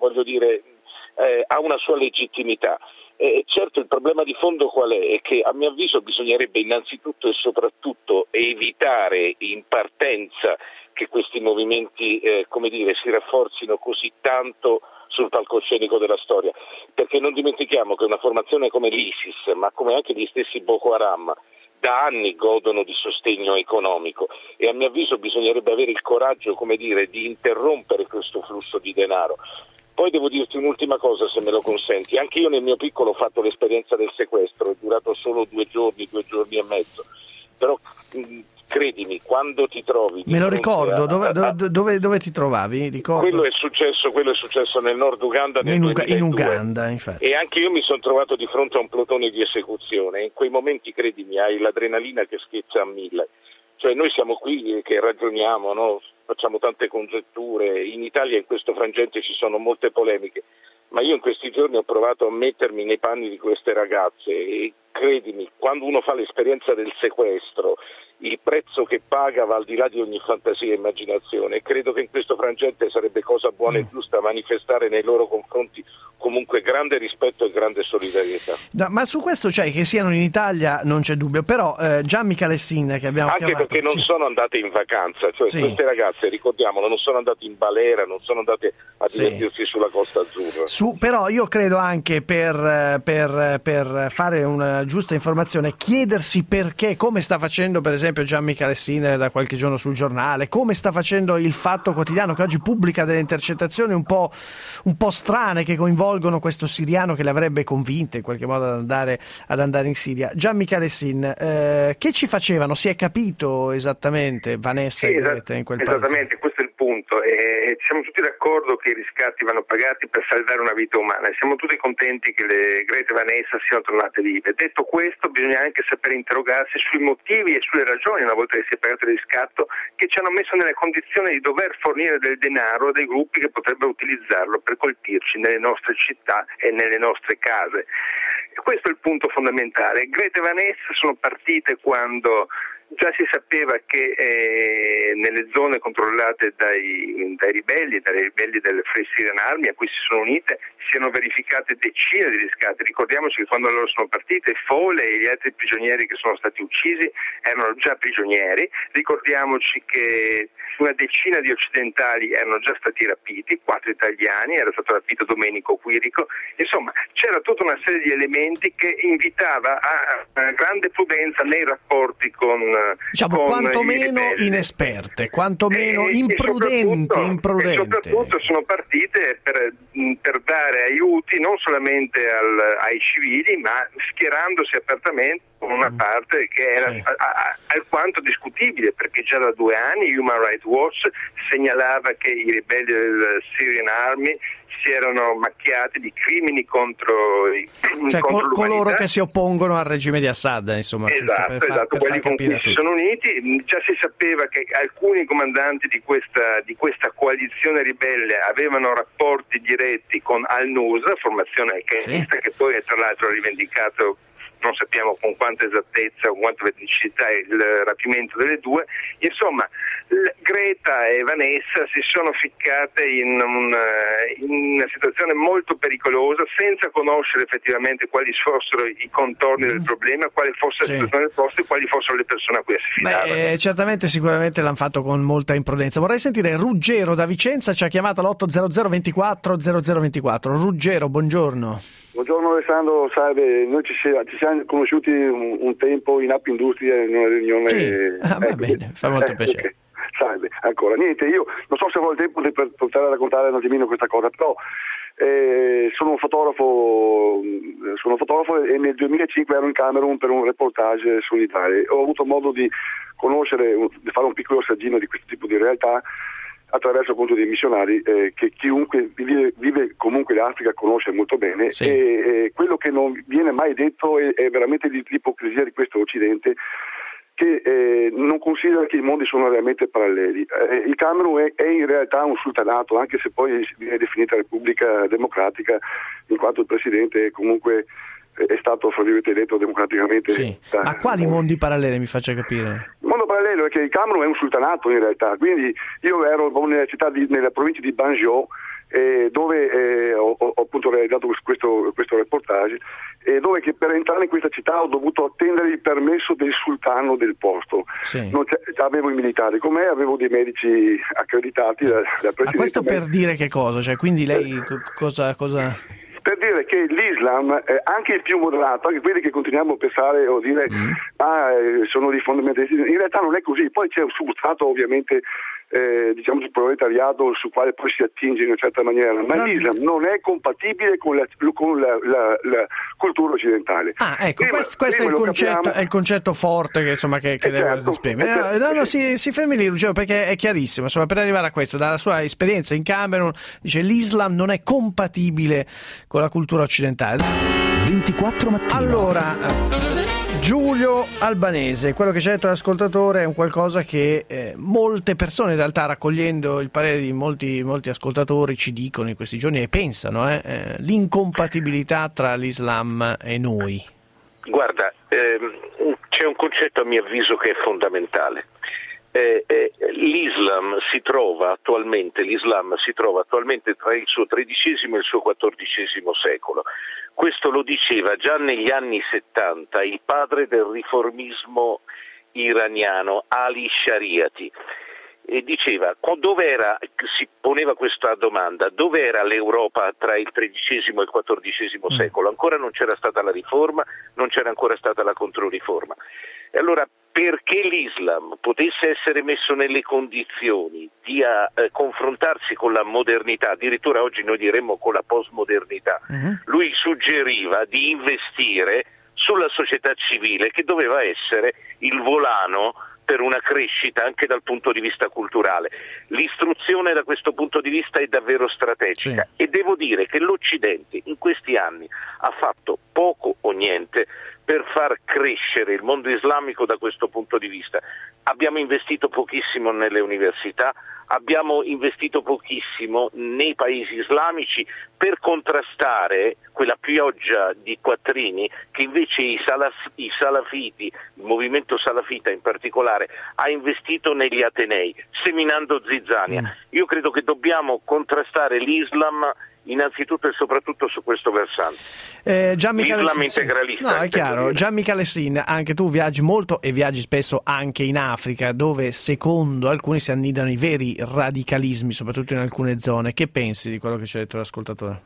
ha una sua legittimità. Certo, il problema di fondo qual è? È che a mio avviso bisognerebbe innanzitutto e soprattutto evitare in partenza che questi movimenti si rafforzino così tanto sul palcoscenico della storia, perché non dimentichiamo che una formazione come l'ISIS, ma come anche gli stessi Boko Haram, da anni godono di sostegno economico, e a mio avviso bisognerebbe avere il coraggio, di interrompere questo flusso di denaro. Poi devo dirti un'ultima cosa, se me lo consenti. Anche io nel mio piccolo ho fatto l'esperienza del sequestro, è durato solo 2 giorni e mezzo. Però credimi, quando ti trovi... Me lo ricordo, dove ti trovavi? Ricordo. Quello è successo nel Nord Uganda nel 2002. In Uganda, infatti. E anche io mi sono trovato di fronte a un plotone di esecuzione. In quei momenti, credimi, hai l'adrenalina che schiezza a 1000. Cioè noi siamo qui che ragioniamo, no? Facciamo tante congetture. In Italia in questo frangente ci sono molte polemiche, ma io in questi giorni ho provato a mettermi nei panni di queste ragazze e credimi, quando uno fa l'esperienza del sequestro, il prezzo che paga va al di là di ogni fantasia e immaginazione, e credo che in questo frangente sarebbe cosa buona e giusta manifestare nei loro confronti comunque grande rispetto e grande solidarietà. Ma su questo, che siano in Italia non c'è dubbio, però Gianmica Lessin che abbiamo anche chiamato, perché non sono andate in vacanza, queste ragazze, ricordiamolo, non sono andate in balera, non sono andate a divertirsi sulla Costa Azzurra. Però io credo anche per fare una giusta informazione, chiedersi perché, come sta facendo per esempio Gianmica Lessin da qualche giorno sul Giornale, come sta facendo il Fatto Quotidiano, che oggi pubblica delle intercettazioni un po' strane che coinvolgono questo siriano che le avrebbe convinte in qualche modo ad andare in Siria. Gianmica Lessin, che ci facevano? Si è capito esattamente, Vanessa e Grete, in quel paese? Esattamente, questo è il punto. Siamo tutti d'accordo che i riscatti vanno pagati per salvare una vita umana, e siamo tutti contenti che le Grete e Vanessa siano tornate vive. Detto questo, bisogna anche sapere interrogarsi sui motivi e sulle ragioni, una volta che si è pagato il riscatto, che ci hanno messo nelle condizioni di dover fornire del denaro a dei gruppi che potrebbero utilizzarlo per colpirci nelle nostre città e nelle nostre case. E questo è il punto fondamentale. Grete e Vanessa sono partite quando già si sapeva che nelle zone controllate dai ribelli del Free Syrian Army, a cui si sono unite, si erano verificate decine di riscatti. Ricordiamoci che quando loro sono partite, Fole e gli altri prigionieri che sono stati uccisi erano già prigionieri. Ricordiamoci che una decina di occidentali erano già stati rapiti, 4 italiani, era stato rapito Domenico Quirico. Insomma, c'era tutta una serie di elementi che invitava a grande prudenza nei rapporti con quantomeno inesperte, quantomeno imprudenti. E soprattutto sono partite per dare aiuti non solamente ai civili, ma schierandosi apertamente con una parte che era alquanto discutibile, perché già da 2 anni Human Rights Watch segnalava che i ribelli del Syrian Army si erano macchiati di crimini contro coloro che si oppongono al regime di Assad, insomma. Esatto, quelli con cui si sono uniti. Già si sapeva che alcuni comandanti di questa coalizione ribelle avevano rapporti diretti con Al-Nusra, formazione che poi tra l'altro ha rivendicato, non sappiamo con quanta esattezza o quanta veridicità, il rapimento delle due. Insomma, Greta e Vanessa si sono ficcate in una situazione molto pericolosa, senza conoscere effettivamente quali fossero i contorni del problema, quale fosse la situazione del posto e quali fossero le persone a cui si fidavano. Certamente, sicuramente l'hanno fatto con molta imprudenza. Vorrei sentire Ruggero da Vicenza, ci ha chiamato all'800 24 0024. Ruggero, buongiorno. Buongiorno Alessandro, salve, noi ci siamo conosciuti un tempo in App Industria in una riunione. Sì. Va bene, fa molto piacere. Okay. Salve, ancora, niente, io non so se avevo il tempo per poter raccontare un attimino questa cosa, però sono un fotografo e nel 2005 ero in Camerun per un reportage sull'Italia. Ho avuto modo di conoscere, di fare un piccolo assaggino di questo tipo di realtà attraverso appunto dei missionari che chiunque vive comunque l'Africa conosce molto bene, sì. E quello che non viene mai detto è veramente l'ipocrisia di questo Occidente, che non considera che i mondi sono realmente paralleli. Il Camerun è in realtà un sultanato, anche se poi viene definita Repubblica Democratica, in quanto il presidente comunque è stato eletto democraticamente. Sì. Ma quali mondi paralleli, mi faccia capire? Il mondo parallelo è che il Camerun è un sultanato in realtà, quindi io ero nella provincia di Banjul, dove ho appunto realizzato questo reportage, dove che per entrare in questa città ho dovuto attendere il permesso del sultano del posto. Sì. Avevo i militari con me, avevo dei medici accreditati dal presidente. Ma questo per dire che cosa? Cioè, quindi lei cosa... Per dire che l'Islam, anche il più moderato, anche quelli che continuiamo a pensare o dire sono dei fondamentalisti, in realtà non è così. Poi c'è un substrato ovviamente diciamo sul proletariato sul quale poi si attinge in una certa maniera, ma l'Islam non è compatibile con la cultura occidentale. Ecco, questo è il concetto, è il concetto forte che insomma che deve esprimere. No, si fermi lì, Ruggero, perché è chiarissimo, insomma, per arrivare a questo, dalla sua esperienza in Camerun, dice l'Islam non è compatibile con la cultura occidentale. 24 mattino. Allora, Giulio Albanese, quello che ci ha detto l'ascoltatore è un qualcosa che molte persone in realtà, raccogliendo il parere di molti ascoltatori, ci dicono in questi giorni e pensano l'incompatibilità tra l'Islam e noi. Guarda, c'è un concetto a mio avviso che è fondamentale. L'Islam si trova attualmente tra il suo XIII e il suo XIV secolo. Questo lo diceva già negli anni 70 il padre del riformismo iraniano, Ali Shariati, e diceva, si poneva questa domanda, dove era l'Europa tra il XIII e il XIV secolo? Ancora non c'era stata la riforma, non c'era ancora stata la controriforma. E allora, perché l'Islam potesse essere messo nelle condizioni di confrontarsi con la modernità, addirittura oggi noi diremmo con la postmodernità, lui suggeriva di investire sulla società civile, che doveva essere il volano per una crescita anche dal punto di vista culturale. L'istruzione da questo punto di vista è davvero strategica, e devo dire che l'Occidente in questi anni ha fatto poco o niente per far crescere il mondo islamico da questo punto di vista. Abbiamo investito pochissimo nelle università, abbiamo investito pochissimo nei paesi islamici per contrastare quella pioggia di quattrini che invece i salafiti, il movimento salafita in particolare, ha investito negli atenei, seminando zizzania. Io credo che dobbiamo contrastare l'Islam innanzitutto e soprattutto su questo versante. L'Islam integralista. No, è chiaro. Gianni Calessin, anche tu viaggi molto e viaggi spesso anche in Africa, dove secondo alcuni si annidano i veri radicalismi, soprattutto in alcune zone. Che pensi di quello che ci ha detto l'ascoltatore?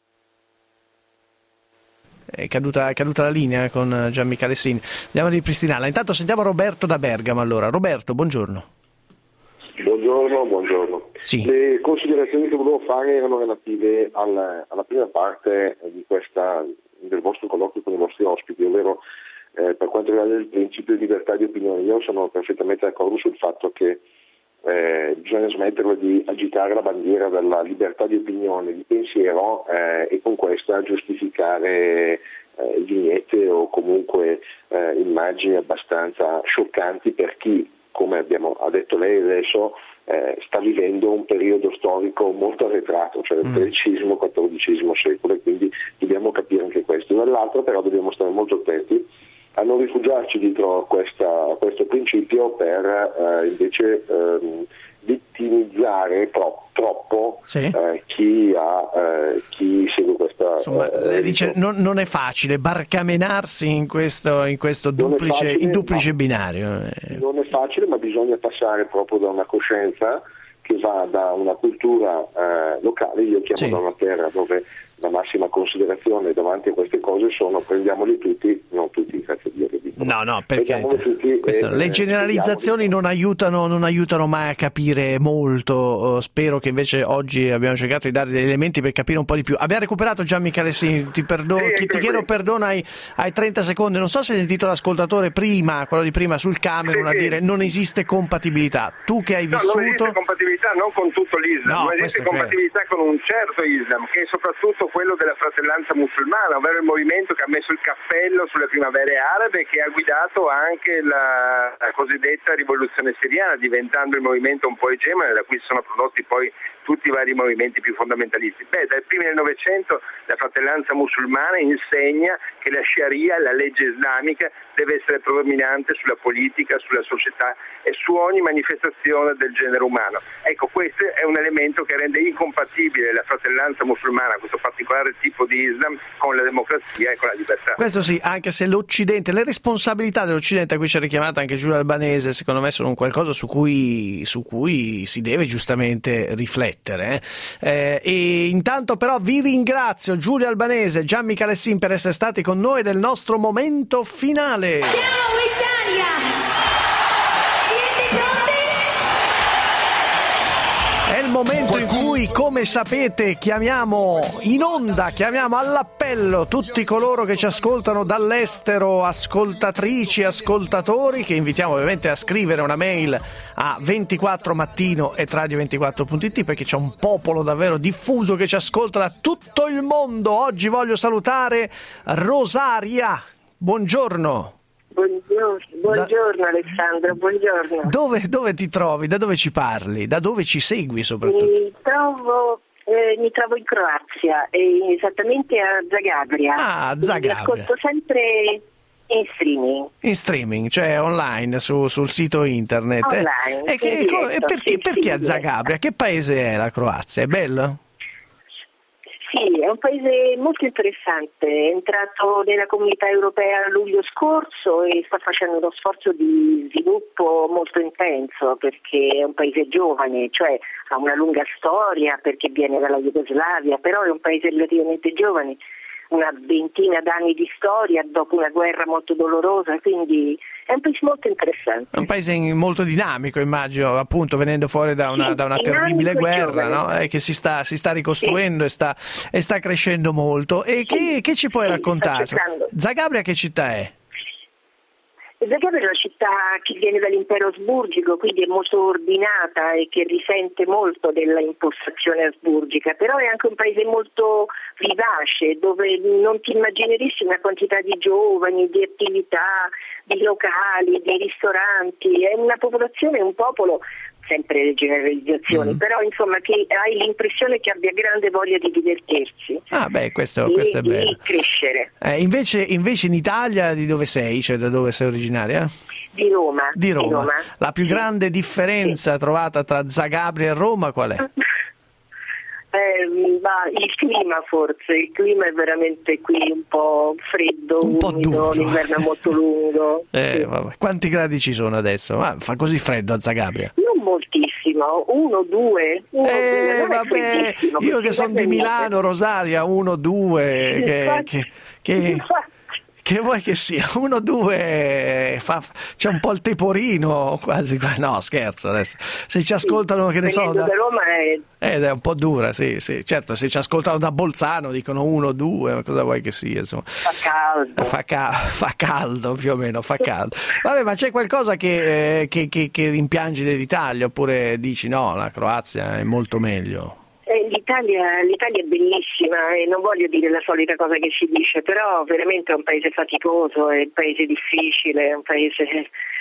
È caduta la linea con Gianni Calessin. Andiamo a ripristinarla. Intanto sentiamo Roberto da Bergamo. Allora, Roberto, buongiorno. Buongiorno. Sì. Le considerazioni che volevo fare erano relative alla prima parte del vostro colloquio con i vostri ospiti, ovvero per quanto riguarda il principio di libertà di opinione. Io sono perfettamente d'accordo sul fatto che bisogna smetterla di agitare la bandiera della libertà di opinione, di pensiero, e con questa giustificare vignette o comunque immagini abbastanza scioccanti per chi, come ha detto lei adesso, sta vivendo un periodo storico molto arretrato, cioè il XIII-XIV secolo, e quindi dobbiamo capire anche questo. Dall'altro però dobbiamo stare molto attenti a non rifugiarci dietro a questo principio per invece vittimizzare troppo chi segue questa. Insomma, lei dice non è facile barcamenarsi in questo duplice binario. Non è facile, ma bisogna passare proprio da una coscienza che va da una cultura locale, io chiamo da una terra dove la massima considerazione davanti a queste cose sono prendiamoli tutti, non tutti, grazie a Dio che dico. No, perché le generalizzazioni non aiutano mai a capire molto. Spero che invece oggi abbiamo cercato di dare degli elementi per capire un po' di più. Abbiamo recuperato Gian Michalessin, ti chiedo perdono ai 30 secondi. Non so se hai sentito l'ascoltatore prima, quello di prima sul Camerun, a dire non esiste compatibilità. Tu che hai vissuto... Non esiste compatibilità non con tutto l'Islam, ma esiste compatibilità con un certo Islam, che è soprattutto quello della fratellanza musulmana, ovvero il movimento che ha messo il cappello sulle primavere arabe e che ha guidato anche la cosiddetta rivoluzione siriana, diventando il movimento un po' egemone da cui sono prodotti poi tutti i vari movimenti più fondamentalisti. Dai primi del Novecento la fratellanza musulmana insegna che la Sharia, la legge islamica, deve essere predominante sulla politica, sulla società e su ogni manifestazione del genere umano. Ecco, questo è un elemento che rende incompatibile la fratellanza musulmana, questo particolare tipo di Islam, con la democrazia e con la libertà. Questo sì, anche se l'Occidente, le responsabilità dell'Occidente, a cui ci ha richiamata anche Giulia Albanese, secondo me sono qualcosa su cui si deve giustamente riflettere. E intanto però vi ringrazio Giulia Albanese, Gian Michalessin, per essere stati con noi del nostro momento finale. Ciao Italia! Siete pronti? È il momento in cui, come sapete, chiamiamo all'appello tutti coloro che ci ascoltano dall'estero, ascoltatrici, ascoltatori, che invitiamo ovviamente a scrivere una mail a 24mattino@radio24.it, perché c'è un popolo davvero diffuso che ci ascolta da tutto il mondo. Oggi voglio salutare Rosaria. Buongiorno. Buongiorno Alessandro, buongiorno. Dove ti trovi? Da dove ci parli? Da dove ci segui soprattutto? Mi trovo in Croazia, esattamente a Zagabria. Ah, Zagabria. Mi ascolto sempre in streaming. In streaming, cioè online sul sito internet. Online. Perché a Zagabria? Che paese è la Croazia? È bello? Sì, è un paese molto interessante, è entrato nella comunità europea a luglio scorso e sta facendo uno sforzo di sviluppo molto intenso, perché è un paese giovane, cioè ha una lunga storia perché viene dalla Jugoslavia, però è un paese relativamente giovane, una ventina d'anni di storia dopo una guerra molto dolorosa, quindi è un paese molto interessante. È un paese molto dinamico, immagino, appunto venendo fuori da una terribile guerra, no? Che si sta ricostruendo e sta crescendo molto. E che ci puoi raccontare? Zagabria che città è? Zagabria è una città che viene dall'impero asburgico, quindi è molto ordinata e che risente molto della impostazione asburgica, però è anche un paese molto vivace, dove non ti immagineresti una quantità di giovani, di attività, di locali, di ristoranti. È una popolazione, un popolo, sempre le generalizzazioni, però insomma che hai l'impressione che abbia grande voglia di divertirsi. Ah beh, questo è bello. Di crescere. Invece in Italia di dove sei? Cioè da dove sei originaria? Di Roma. Di Roma. La più grande differenza trovata tra Zagabria e Roma qual è? Ma il clima forse, il clima è veramente qui un po' freddo, umido, l'inverno è molto lungo. Vabbè. Quanti gradi ci sono adesso? Fa così freddo a Zagabria? Non moltissimo, 1-2. Vabbè, io che sono di Milano, Rosaria, 1-2, che vuoi che sia? 1-2 c'è un po' il teporino quasi. No, scherzo adesso. Se ci ascoltano, che ne so, da Roma è un po' dura, sì. Certo, se ci ascoltano da Bolzano dicono 1-2, ma cosa vuoi che sia, insomma. Fa caldo. Fa caldo, più o meno, fa caldo. Vabbè, ma c'è qualcosa che rimpiangi dell'Italia, oppure dici no, la Croazia è molto meglio? L'Italia è bellissima e non voglio dire la solita cosa che si dice, però veramente è un paese faticoso, è un paese difficile, è un paese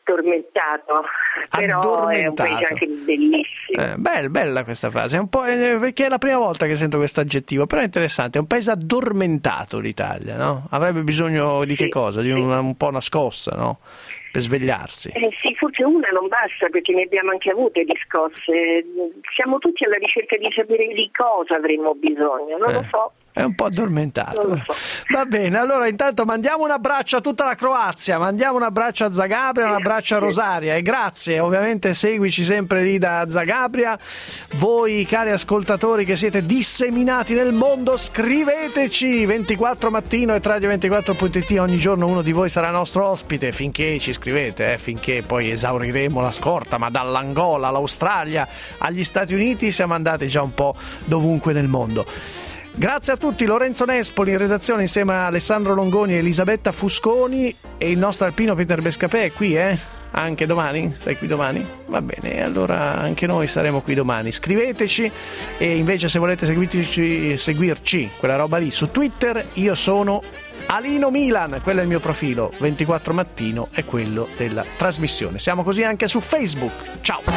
addormentato, però è un paese anche bellissimo. Bella questa frase, è un po' perché è la prima volta che sento questo aggettivo, però è interessante, è un paese addormentato l'Italia, no? Avrebbe bisogno di che cosa? Di un po' una scossa, no? Per svegliarsi. Sì, forse una non basta, perché ne abbiamo anche avute di scosse. Siamo tutti alla ricerca di sapere di cosa avremmo bisogno, non lo so. È un po' addormentato. Va bene, allora intanto mandiamo un abbraccio a tutta la Croazia, mandiamo un abbraccio a Zagabria, un abbraccio a Rosaria e grazie, ovviamente seguici sempre lì da Zagabria. Voi cari ascoltatori che siete disseminati nel mondo, scriveteci 24 mattino e radio24.it, ogni giorno uno di voi sarà nostro ospite, finché ci scrivete, finché poi esauriremo la scorta, ma dall'Angola all'Australia agli Stati Uniti siamo andati già un po' dovunque nel mondo. Grazie a tutti, Lorenzo Nespoli in redazione insieme a Alessandro Longoni e Elisabetta Fusconi, e il nostro alpino Peter Bescapè è qui, anche domani? Sei qui domani? Va bene, allora anche noi saremo qui domani. Scriveteci, e invece se volete seguirci, quella roba lì, su Twitter, io sono Alino Milan, quello è il mio profilo, 24 mattino è quello della trasmissione. Siamo così anche su Facebook. Ciao!